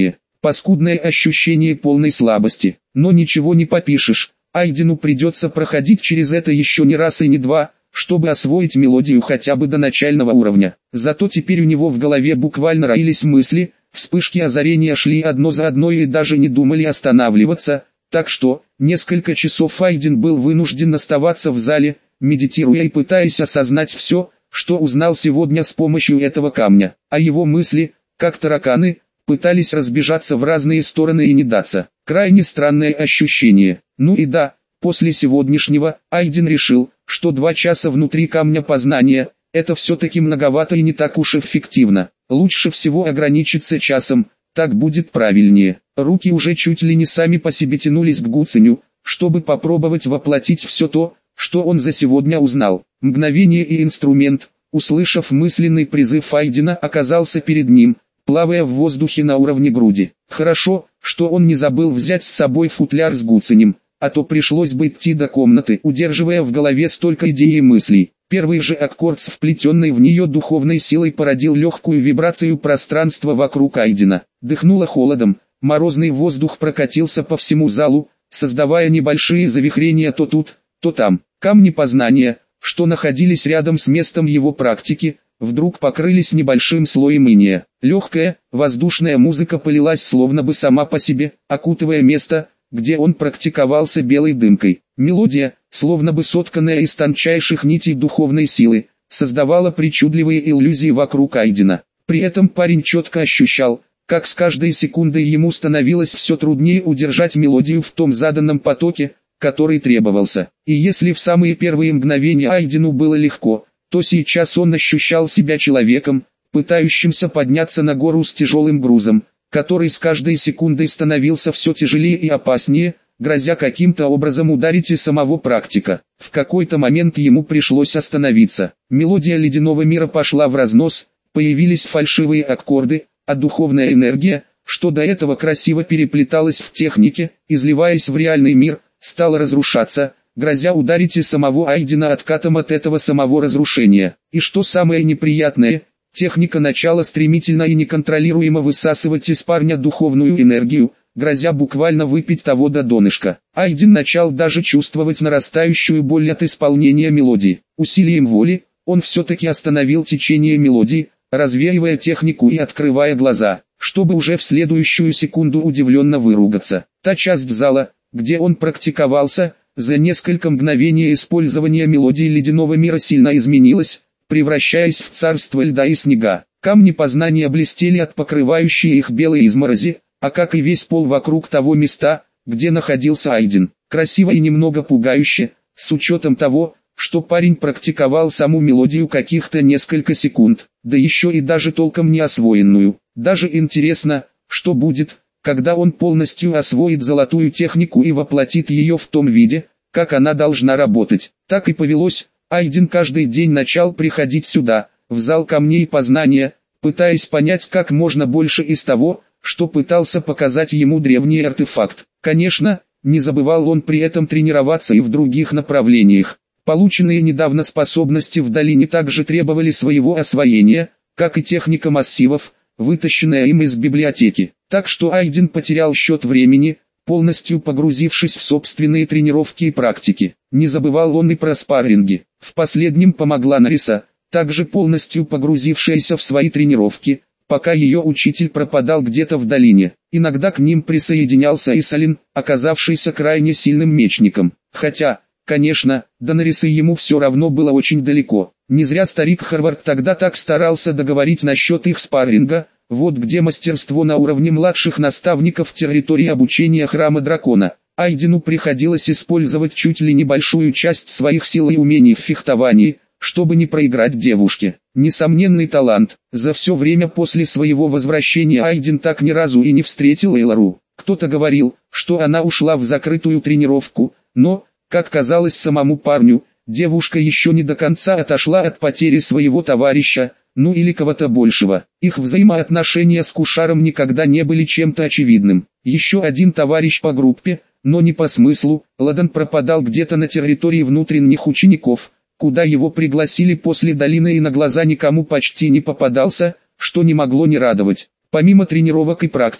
Speaker 1: Паскудное ощущение полной слабости. Но ничего не попишешь, Айдену придется проходить через это еще не раз и не два, чтобы освоить мелодию хотя бы до начального уровня. Зато теперь у него в голове буквально роились мысли, вспышки озарения шли одно за одной и даже не думали останавливаться, так что, несколько часов Айден был вынужден оставаться в зале, медитируя и пытаясь осознать все, что узнал сегодня с помощью этого камня. А его мысли, как тараканы, пытались разбежаться в разные стороны и не даться. Крайне странное ощущение. Ну и да, после сегодняшнего, Айден решил, что два часа внутри камня познания – это все-таки многовато и не так уж эффективно. Лучше всего ограничиться часом, так будет правильнее. Руки уже чуть ли не сами по себе тянулись к Гуциню, чтобы попробовать воплотить все то, что он за сегодня узнал. Мгновение и инструмент, услышав мысленный призыв Айдена, оказался перед ним, плавая в воздухе на уровне груди. Хорошо, что он не забыл взять с собой футляр с Гуцинем, а то пришлось бы идти до комнаты, удерживая в голове столько идей и мыслей. Первый же аккорд с вплетенной в нее духовной силой породил легкую вибрацию пространства вокруг Айдена. Дыхнуло холодом, морозный воздух прокатился по всему залу, создавая небольшие завихрения то тут, то там. Камни познания, что находились рядом с местом его практики, вдруг покрылись небольшим слоем иния. Легкая, воздушная музыка полилась словно бы сама по себе, окутывая место, где он практиковался, белой дымкой. Мелодия, словно бы сотканная из тончайших нитей духовной силы, создавала причудливые иллюзии вокруг Айдена. При этом парень четко ощущал, как с каждой секундой ему становилось все труднее удержать мелодию в том заданном потоке, который требовался. И если в самые первые мгновения Айдену было легко, то сейчас он ощущал себя человеком, пытающимся подняться на гору с тяжелым грузом, который с каждой секундой становился все тяжелее и опаснее, грозя каким-то образом ударить и самого практика. В какой-то момент ему пришлось остановиться. Мелодия ледяного мира пошла в разнос, появились фальшивые аккорды, а духовная энергия, что до этого красиво переплеталась в технике, изливаясь в реальный мир, стала разрушаться, грозя ударить и самого Айдена откатом от этого самого разрушения. И что самое неприятное, техника начала стремительно и неконтролируемо высасывать из парня духовную энергию, грозя буквально выпить того до донышка. Айден начал даже чувствовать нарастающую боль от исполнения мелодии. Усилием воли, он все-таки остановил течение мелодии, развеивая технику и открывая глаза, чтобы уже в следующую секунду удивленно выругаться. Та часть зала, где он практиковался, за несколько мгновений использования мелодии ледяного мира сильно изменилась, превращаясь в царство льда и снега. Камни познания блестели от покрывающей их белой изморози, а как и весь пол вокруг того места, где находился Айден. Красиво и немного пугающе, с учетом того, что парень практиковал саму мелодию каких-то несколько секунд, да еще и даже толком не освоенную. Даже интересно, что будет, когда он полностью освоит золотую технику и воплотит ее в том виде, как она должна работать. Так и повелось, Айден каждый день начал приходить сюда, в зал камней познания, пытаясь понять как можно больше из того, что пытался показать ему древний артефакт. Конечно, не забывал он при этом тренироваться и в других направлениях. Полученные недавно способности в долине также требовали своего освоения, как и техника массивов, вытащенная им из библиотеки. Так что Айден потерял счет времени, полностью погрузившись в собственные тренировки и практики. Не забывал он и про спарринги. В последнем помогла Нариса, также полностью погрузившаяся в свои тренировки, пока ее учитель пропадал где-то в долине. Иногда к ним присоединялся Исалин, оказавшийся крайне сильным мечником. Хотя, конечно, до Нарисы ему все равно было очень далеко. Не зря старик Харвард тогда так старался договорить насчет их спарринга. Вот где мастерство на уровне младших наставников территории обучения Храма Дракона. Айдену приходилось использовать чуть ли небольшую часть своих сил и умений в фехтовании, чтобы не проиграть девушке. Несомненный талант. За все время после своего возвращения Айден так ни разу и не встретил Эйлару. Кто-то говорил, что она ушла в закрытую тренировку, но, как казалось самому парню, девушка еще не до конца отошла от потери своего товарища, ну или кого-то большего. Их взаимоотношения с Кушаром никогда не были чем-то очевидным. Еще один товарищ по группе, но не по смыслу, Ладан пропадал где-то на территории внутренних учеников, куда его пригласили после долины и на глаза никому почти не попадался, что не могло не радовать. Помимо тренировок и практик,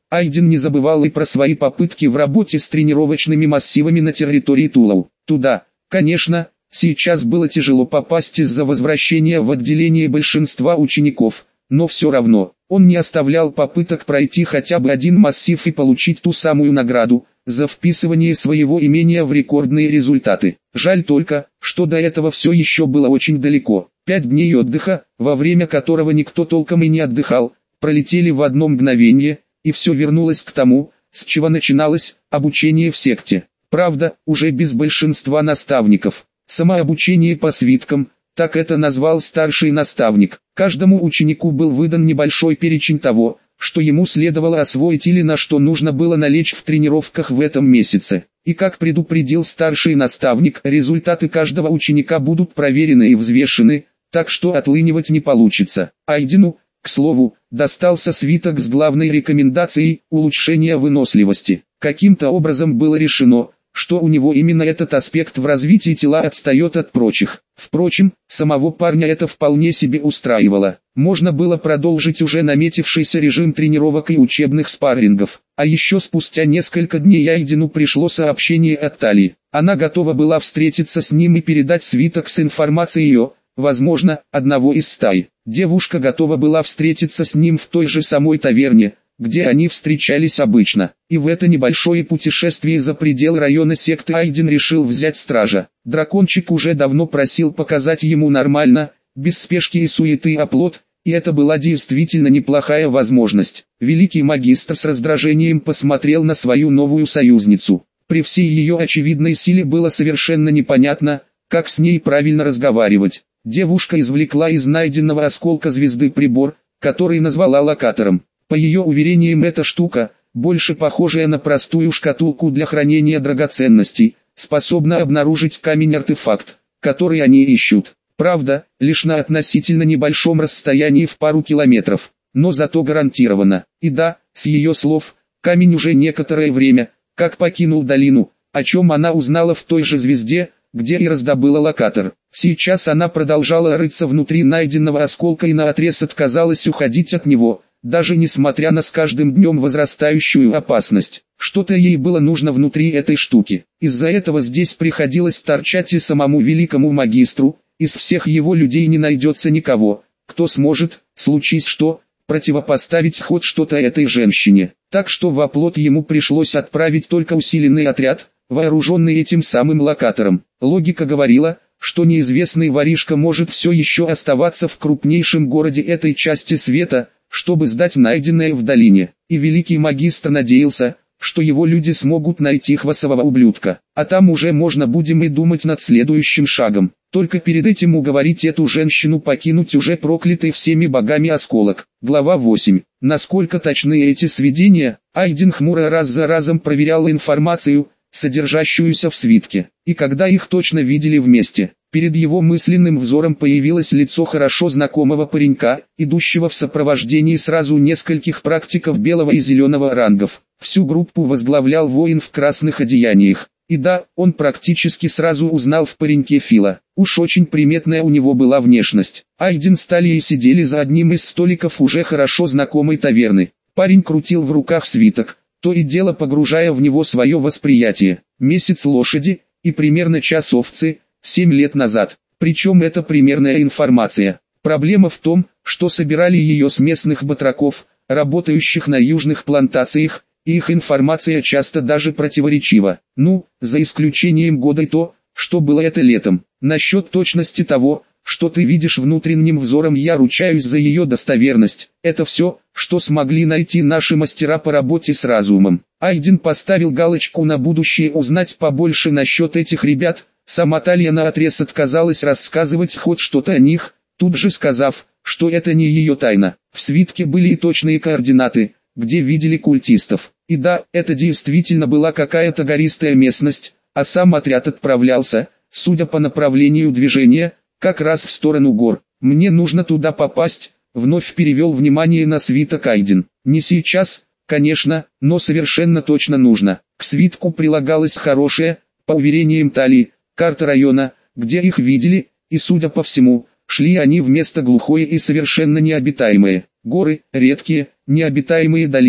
Speaker 1: Айден не забывал и про свои попытки в работе с тренировочными массивами на территории Тулау. Туда, конечно, сейчас было тяжело попасть из-за возвращения в отделение большинства учеников, но все равно, он не оставлял попыток пройти хотя бы один массив и получить ту самую награду за вписывание своего имения в рекордные результаты. Жаль только, что до этого все еще было очень далеко. Пять дней отдыха, во время которого никто толком и не отдыхал, пролетели в одно мгновение, и все вернулось к тому, с чего начиналось обучение в секте. Правда, уже без большинства наставников. Самообучение по свиткам, так это назвал старший наставник. Каждому ученику был выдан небольшой перечень того, что ему следовало освоить или на что нужно было налечь в тренировках в этом месяце. И как предупредил старший наставник, результаты каждого ученика будут проверены и взвешены, так что отлынивать не получится. Айдену, к слову, достался свиток с главной рекомендацией улучшения выносливости. Каким-то образом было решено, что у него именно этот аспект в развитии тела отстает от прочих. Впрочем, самого парня это вполне себе устраивало. Можно было продолжить уже наметившийся режим тренировок и учебных спаррингов. А еще спустя несколько дней Айдену пришло сообщение от Тали. Она готова была встретиться с ним и передать свиток с информацией ее, возможно, одного из стаи. Девушка готова была встретиться с ним в той же самой таверне, где они встречались обычно. И в это небольшое путешествие за предел района секты Айден решил взять стража. Дракончик уже давно просил показать ему нормально, без спешки и суеты оплот, и это была действительно неплохая возможность. Великий магистр с раздражением посмотрел на свою новую союзницу. При всей ее очевидной силе было совершенно непонятно, как с ней правильно разговаривать. Девушка извлекла из найденного осколка звезды прибор, который назвала локатором. По ее уверениям, эта штука, больше похожая на простую шкатулку для хранения драгоценностей, способна обнаружить камень-артефакт, который они ищут. Правда, лишь на относительно небольшом расстоянии в пару километров, но зато гарантированно. И да, с ее слов, камень уже некоторое время, как покинул долину, о чем она узнала в той же звезде, где и раздобыла локатор. Сейчас она продолжала рыться внутри найденного осколка и наотрез отказалась уходить от него, даже несмотря на с каждым днем возрастающую опасность. Что-то ей было нужно внутри этой штуки. Из-за этого здесь приходилось торчать и самому великому магистру. Из всех его людей не найдется никого, кто сможет, случись что, противопоставить хоть что-то этой женщине. Так что в оплот ему пришлось отправить только усиленный отряд, вооруженный этим самым локатором. Логика говорила, что неизвестный воришка может все еще оставаться в крупнейшем городе этой части света, чтобы сдать найденное в долине. И великий магистр надеялся, что его люди смогут найти хвостового ублюдка. А там уже можно будем и думать над следующим шагом. Только перед этим уговорить эту женщину покинуть уже проклятый всеми богами осколок. Глава восемь. Насколько точны эти сведения, Айден хмуро раз за разом проверял информацию, содержащуюся в свитке. И когда их точно видели вместе, перед его мысленным взором появилось лицо хорошо знакомого паренька, идущего в сопровождении сразу нескольких практиков белого и зеленого рангов. Всю группу возглавлял воин в красных одеяниях. И да, он практически сразу узнал в пареньке Фила. Уж очень приметная у него была внешность. Айден с Талией сидели за одним из столиков уже хорошо знакомой таверны. Парень крутил в руках свиток, то и дело погружая в него свое восприятие. Месяц лошади и примерно час овцы, семь лет назад. Причем это примерная информация. Проблема в том, что собирали ее с местных батраков, работающих на южных плантациях, и их информация часто даже противоречива. Ну, за исключением года и то, что было это летом. Насчет точности того, что ты видишь внутренним взором, я ручаюсь за ее достоверность. Это все, что смогли найти наши мастера по работе с разумом. Айден поставил галочку на будущее узнать побольше насчет этих ребят. Сама Талия наотрез отказалась рассказывать хоть что-то о них, тут же сказав, что это не ее тайна. В свитке были и точные координаты, где видели культистов. И да, это действительно была какая-то гористая местность, а сам отряд отправлялся, судя по направлению движения, как раз в сторону гор. Мне нужно туда попасть, вновь перевел внимание на свиток Айден. Не сейчас, конечно, но совершенно точно нужно. К свитку прилагалась хорошая, по уверениям Талии, карта района, где их видели, и судя по всему, шли они в место глухое и совершенно необитаемое. Горы, редкие, необитаемые долины,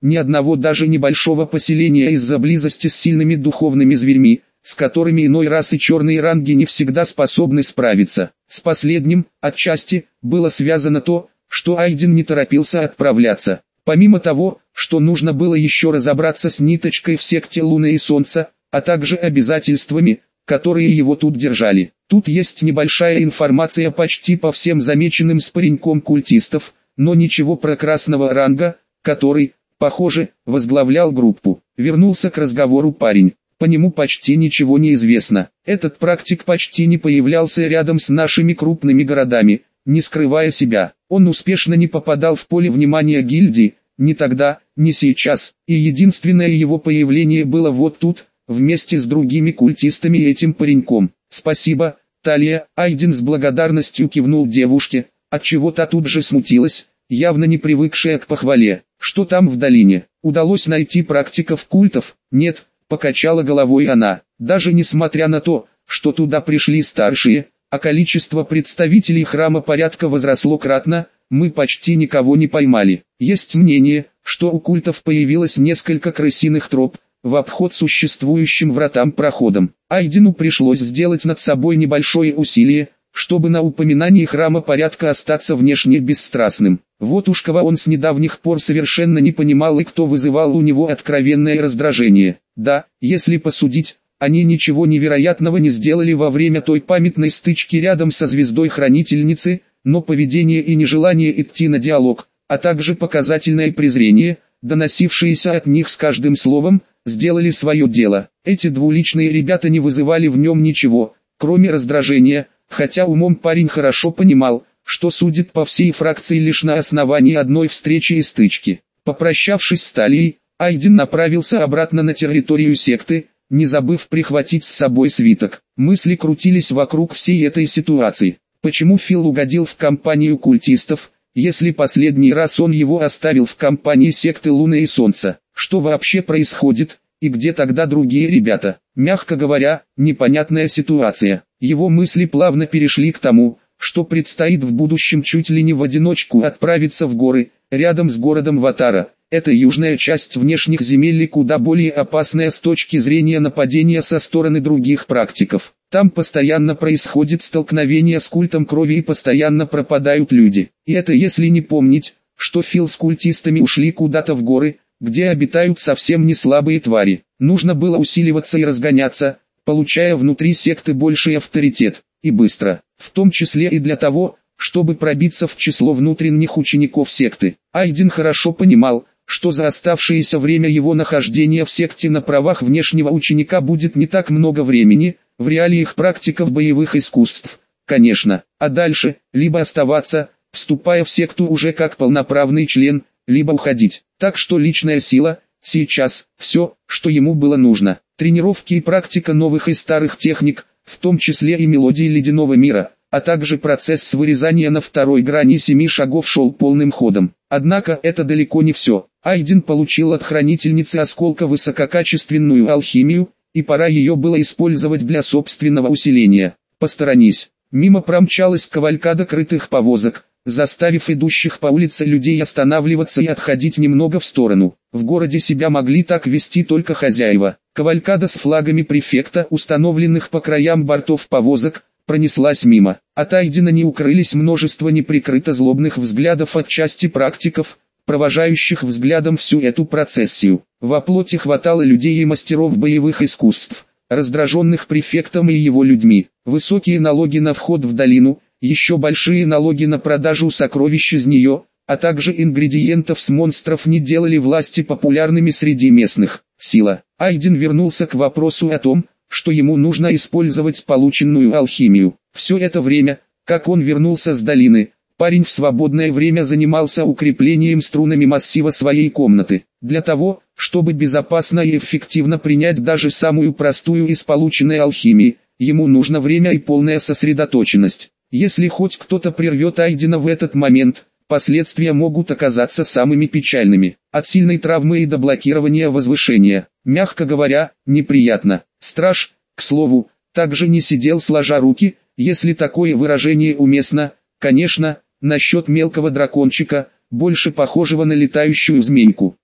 Speaker 1: ни одного даже небольшого поселения из-за близости с сильными духовными зверьми, с которыми иной раз и черные ранги не всегда способны справиться. С последним, отчасти, было связано то, что Айден не торопился отправляться. Помимо того, что нужно было еще разобраться с ниточкой в секте Луны и Солнца, а также обязательствами, которые его тут держали. Тут есть небольшая информация почти по всем замеченным с пареньком культистов, но ничего про красного ранга, который, похоже, возглавлял группу. Вернулся к разговору парень. По нему почти ничего не известно. Этот практик почти не появлялся рядом с нашими крупными городами, не скрывая себя. Он успешно не попадал в поле внимания гильдии, ни тогда, ни сейчас, и единственное его появление было вот тут, вместе с другими культистами и этим пареньком. «Спасибо, Талия», Айден с благодарностью кивнул девушке, отчего та тут же смутилась, явно не привыкшая к похвале. «Что там в долине? Удалось найти практиков культов?» «Нет», покачала головой она, «даже несмотря на то, что туда пришли старшие, а количество представителей храма порядка возросло кратно, мы почти никого не поймали. Есть мнение, что у культов появилось несколько крысиных троп, в обход существующим вратам-проходам. Айдену пришлось сделать над собой небольшое усилие, чтобы на упоминании храма порядка остаться внешне бесстрастным. Вот уж кого он с недавних пор совершенно не понимал и кто вызывал у него откровенное раздражение. Да, если посудить, они ничего невероятного не сделали во время той памятной стычки рядом со звездой Хранительницы, но поведение и нежелание идти на диалог, а также показательное презрение, доносившееся от них с каждым словом, сделали свое дело. Эти двуличные ребята не вызывали в нем ничего, кроме раздражения, хотя умом парень хорошо понимал, что судит по всей фракции лишь на основании одной встречи и стычки. Попрощавшись с Талией, Айден направился обратно на территорию секты, не забыв прихватить с собой свиток. Мысли крутились вокруг всей этой ситуации. Почему Фил угодил в компанию культистов, если последний раз он его оставил в компании секты Луны и Солнца? Что вообще происходит, и где тогда другие ребята? Мягко говоря, непонятная ситуация. Его мысли плавно перешли к тому, что предстоит в будущем чуть ли не в одиночку отправиться в горы, рядом с городом Ватара. Эта южная часть внешних земель куда более опасная с точки зрения нападения со стороны других практиков. Там постоянно происходит столкновение с культом крови и постоянно пропадают люди. И это если не помнить, что Фил с культистами ушли куда-то в горы, где обитают совсем не слабые твари. Нужно было усиливаться и разгоняться, получая внутри секты больший авторитет, и быстро, в том числе и для того, чтобы пробиться в число внутренних учеников секты. Айден хорошо понимал, что за оставшееся время его нахождения в секте на правах внешнего ученика будет не так много времени, в реалиях практиков боевых искусств, конечно, а дальше, либо оставаться, вступая в секту уже как полноправный член, либо уходить. Так что личная сила, сейчас, все, что ему было нужно. Тренировки и практика новых и старых техник, в том числе и мелодии ледяного мира, а также процесс вырезания на второй грани семи шагов шел полным ходом. Однако это далеко не все. Айден получил от хранительницы осколка высококачественную алхимию, и пора ее было использовать для собственного усиления. Посторонись. Мимо промчалась кавалькада крытых повозок, заставив идущих по улице людей останавливаться и отходить немного в сторону. В городе себя могли так вести только хозяева. Кавалькада с флагами префекта, установленных по краям бортов повозок, пронеслась мимо. От Айдена не укрылись множество неприкрыто злобных взглядов от части практиков, провожающих взглядом всю эту процессию. Во плоти хватало людей и мастеров боевых искусств, раздраженных префектом и его людьми. Высокие налоги на вход в долину, еще большие налоги на продажу сокровищ из нее, а также ингредиентов с монстров не делали власти популярными среди местных. Сила. Айден вернулся к вопросу о том, что ему нужно использовать полученную алхимию. Все это время, как он вернулся с долины, парень в свободное время занимался укреплением струнами массива своей комнаты. Для того, чтобы безопасно и эффективно принять даже самую простую из полученной алхимии, ему нужно время и полная сосредоточенность. Если хоть кто-то прервет Айдена в этот момент, последствия могут оказаться самыми печальными. От сильной травмы и до блокирования возвышения. Мягко говоря, неприятно. Страж, к слову, также не сидел сложа руки, если такое выражение уместно, конечно, насчет мелкого дракончика, больше похожего на летающую змейку.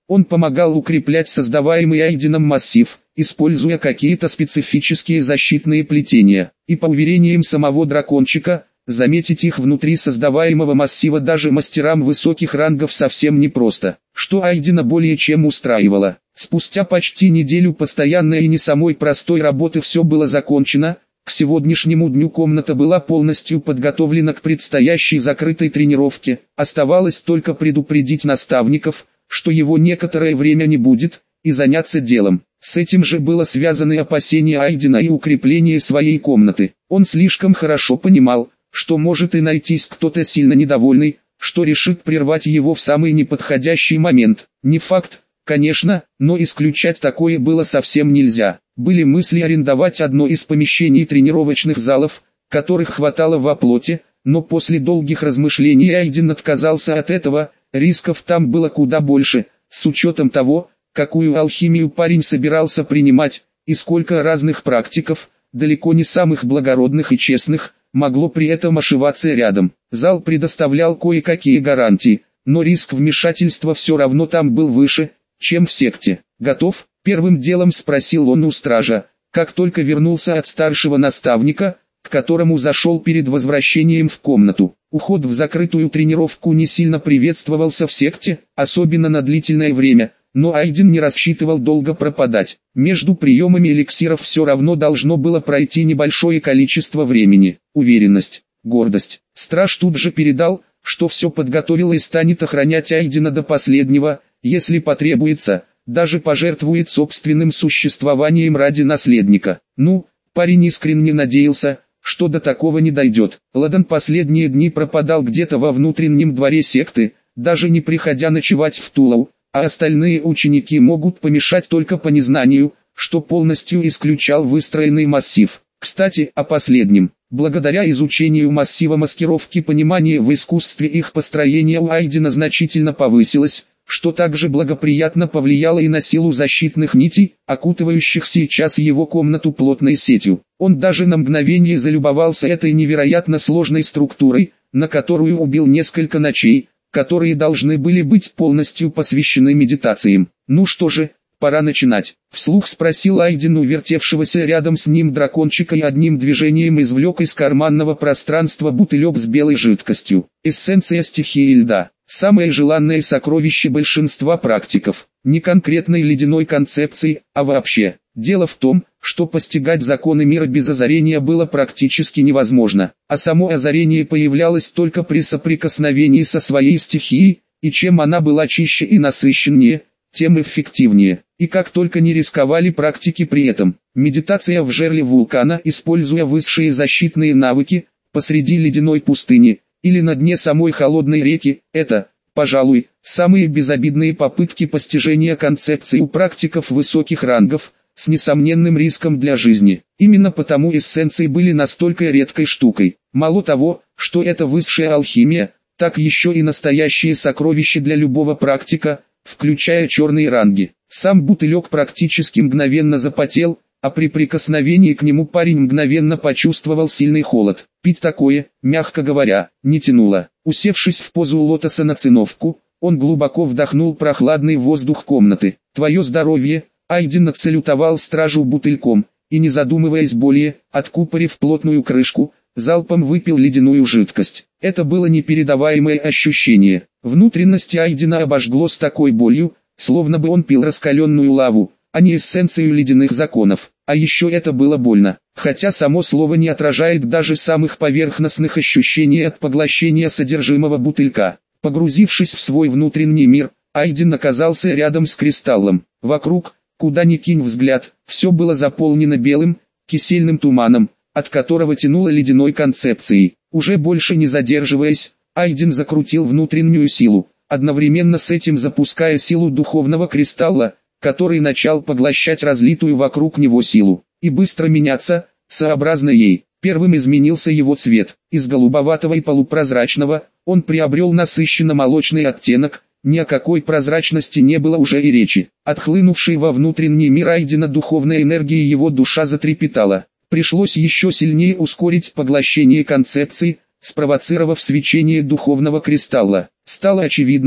Speaker 1: Он помогал укреплять создаваемый Айденом массив, используя какие-то специфические защитные плетения, и по уверениям самого дракончика, заметить их внутри создаваемого массива даже мастерам высоких рангов совсем непросто, что Айдена более чем устраивало. Спустя почти неделю постоянной и не самой простой работы все было закончено. К сегодняшнему дню комната была полностью подготовлена к предстоящей закрытой тренировке, оставалось только предупредить наставников, что его некоторое время не будет, и заняться делом. С этим же было связано и опасение Айдена и укрепление своей комнаты. Он слишком хорошо понимал, что может и найтись кто-то сильно недовольный, что решит прервать его в самый неподходящий момент. Не факт, конечно, но исключать такое было совсем нельзя. Были мысли арендовать одно из помещений тренировочных залов, которых хватало в оплоте, но после долгих размышлений Айден отказался от этого, рисков там было куда больше, с учетом того, какую алхимию парень собирался принимать, и сколько разных практиков, далеко не самых благородных и честных, могло при этом ошиваться рядом. Зал предоставлял кое-какие гарантии, но риск вмешательства все равно там был выше, чем в секте. «Готов?» — первым делом спросил он у стража, как только вернулся от старшего наставника, к которому зашел перед возвращением в комнату. Уход в закрытую тренировку не сильно приветствовался в секте, особенно на длительное время, но Айден не рассчитывал долго пропадать. Между приемами эликсиров все равно должно было пройти небольшое количество времени. Уверенность, гордость. Страж тут же передал, что все подготовил и станет охранять Айдена до последнего, если потребуется, даже пожертвует собственным существованием ради наследника. Ну, парень искренне надеялся, что до такого не дойдет. Ладан последние дни пропадал где-то во внутреннем дворе секты, даже не приходя ночевать в Тулау, а остальные ученики могут помешать только по незнанию, что полностью исключал выстроенный массив. Кстати, о последнем. Благодаря изучению массива маскировки понимание в искусстве их построения у Айдена значительно повысилось, что также благоприятно повлияло и на силу защитных нитей, окутывающих сейчас его комнату плотной сетью. Он даже на мгновение залюбовался этой невероятно сложной структурой, на которую убил несколько ночей, которые должны были быть полностью посвящены медитациям. «Ну что же, пора начинать», — вслух спросил Айден у вертевшегося рядом с ним дракончика и одним движением извлек из карманного пространства бутылек с белой жидкостью. Эссенция стихии льда. Самое желанное сокровище большинства практиков. Не конкретной ледяной концепции, а вообще. Дело в том, что постигать законы мира без озарения было практически невозможно, а само озарение появлялось только при соприкосновении со своей стихией, и чем она была чище и насыщеннее, тем эффективнее. И как только не рисковали практики при этом. Медитация в жерле вулкана, используя высшие защитные навыки, посреди ледяной пустыни, или на дне самой холодной реки, это, пожалуй, самые безобидные попытки постижения концепции у практиков высоких рангов, с несомненным риском для жизни. Именно потому эссенции были настолько редкой штукой. Мало того, что это высшая алхимия, так еще и настоящее сокровище для любого практика, включая черные ранги. Сам бутылек практически мгновенно запотел, а при прикосновении к нему парень мгновенно почувствовал сильный холод. Пить такое, мягко говоря, не тянуло. Усевшись в позу лотоса на циновку, он глубоко вдохнул прохладный воздух комнаты. «Твое здоровье!» Айден отсалютовал стражу бутыльком, и не задумываясь более, откупорив плотную крышку, залпом выпил ледяную жидкость. Это было непередаваемое ощущение. Внутренности Айдена обожгло с такой болью, словно бы он пил раскаленную лаву, а не эссенцию ледяных законов. А еще это было больно, хотя само слово не отражает даже самых поверхностных ощущений от поглощения содержимого бутылька. Погрузившись в свой внутренний мир, Айден оказался рядом с кристаллом. Вокруг, куда ни кинь взгляд, все было заполнено белым, кисельным туманом, от которого тянуло ледяной концепцией. Уже больше не задерживаясь, Айден закрутил внутреннюю силу, одновременно с этим запуская силу духовного кристалла, который начал поглощать разлитую вокруг него силу, и быстро меняться, сообразно ей. Первым изменился его цвет. Из голубоватого и полупрозрачного, он приобрел насыщенно-молочный оттенок, ни о какой прозрачности не было уже и речи. Отхлынувшей во внутренний мир Айдена духовной энергии его душа затрепетала. Пришлось еще сильнее ускорить поглощение концепции, спровоцировав свечение духовного кристалла. Стало очевидно,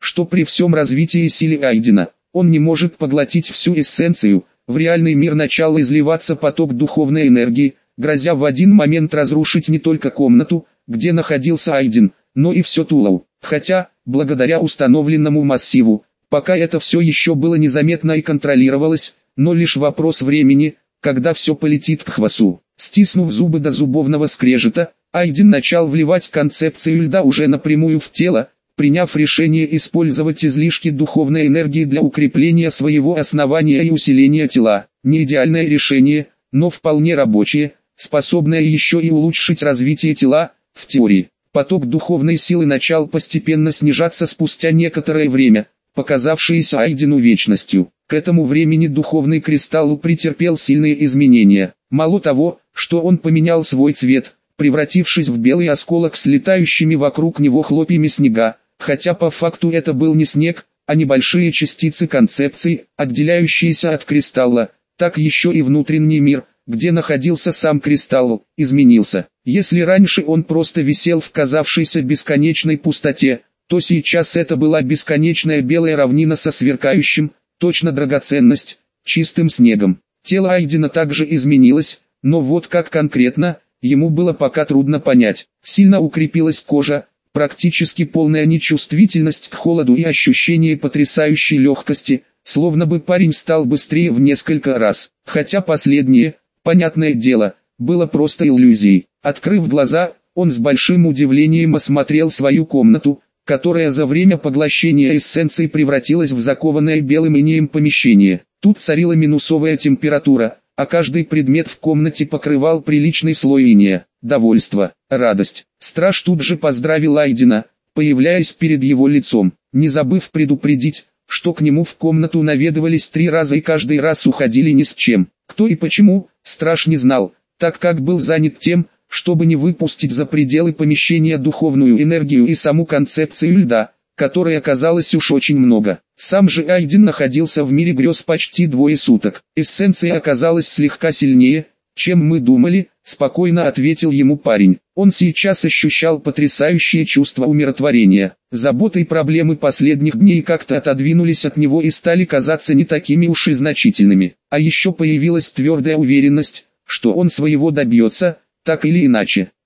Speaker 1: что при всем развитии силы Айдена, он не может поглотить всю эссенцию. В реальный мир начал изливаться поток духовной энергии, грозя в один момент разрушить не только комнату, где находился Айден, но и все Тулау. Хотя, благодаря установленному массиву, пока это все еще было незаметно и контролировалось, но лишь вопрос времени, когда все полетит к хвосту. Стиснув зубы до зубовного скрежета, Айден начал вливать концепцию льда уже напрямую в тело, приняв решение использовать излишки духовной энергии для укрепления своего основания и усиления тела. Не идеальное решение, но вполне рабочее, способное еще и улучшить развитие тела, в теории. Поток духовной силы начал постепенно снижаться спустя некоторое время, показавшееся Айдену вечностью. К этому времени духовный кристалл претерпел сильные изменения. Мало того, что он поменял свой цвет, превратившись в белый осколок с летающими вокруг него хлопьями снега, хотя по факту это был не снег, а небольшие частицы концепции, отделяющиеся от кристалла, так еще и внутренний мир, где находился сам кристалл, изменился. Если раньше он просто висел в казавшейся бесконечной пустоте, то сейчас это была бесконечная белая равнина со сверкающим, точно драгоценность, чистым снегом. Тело Айдена также изменилось, но вот как конкретно, ему было пока трудно понять. Сильно укрепилась кожа, практически полная нечувствительность к холоду и ощущение потрясающей легкости, словно бы парень стал быстрее в несколько раз. Хотя последнее, понятное дело, было просто иллюзией. Открыв глаза, он с большим удивлением осмотрел свою комнату, которая за время поглощения эссенции превратилась в закованное белым инеем помещение. Тут царила минусовая температура, а каждый предмет в комнате покрывал приличный слой инея. Довольство, радость. Страж тут же поздравил Айдена, появляясь перед его лицом, не забыв предупредить, что к нему в комнату наведывались три раза и каждый раз уходили ни с чем. Кто и почему, страж не знал, так как был занят тем, чтобы не выпустить за пределы помещения духовную энергию и саму концепцию льда, которой оказалось уж очень много. Сам же Айден находился в мире грез почти двое суток. Эссенция оказалась слегка сильнее, чем мы думали, спокойно ответил ему парень. Он сейчас ощущал потрясающее чувство умиротворения. Заботы и проблемы последних дней как-то отодвинулись от него и стали казаться не такими уж и значительными. А еще появилась твердая уверенность, что он своего добьется, так или иначе.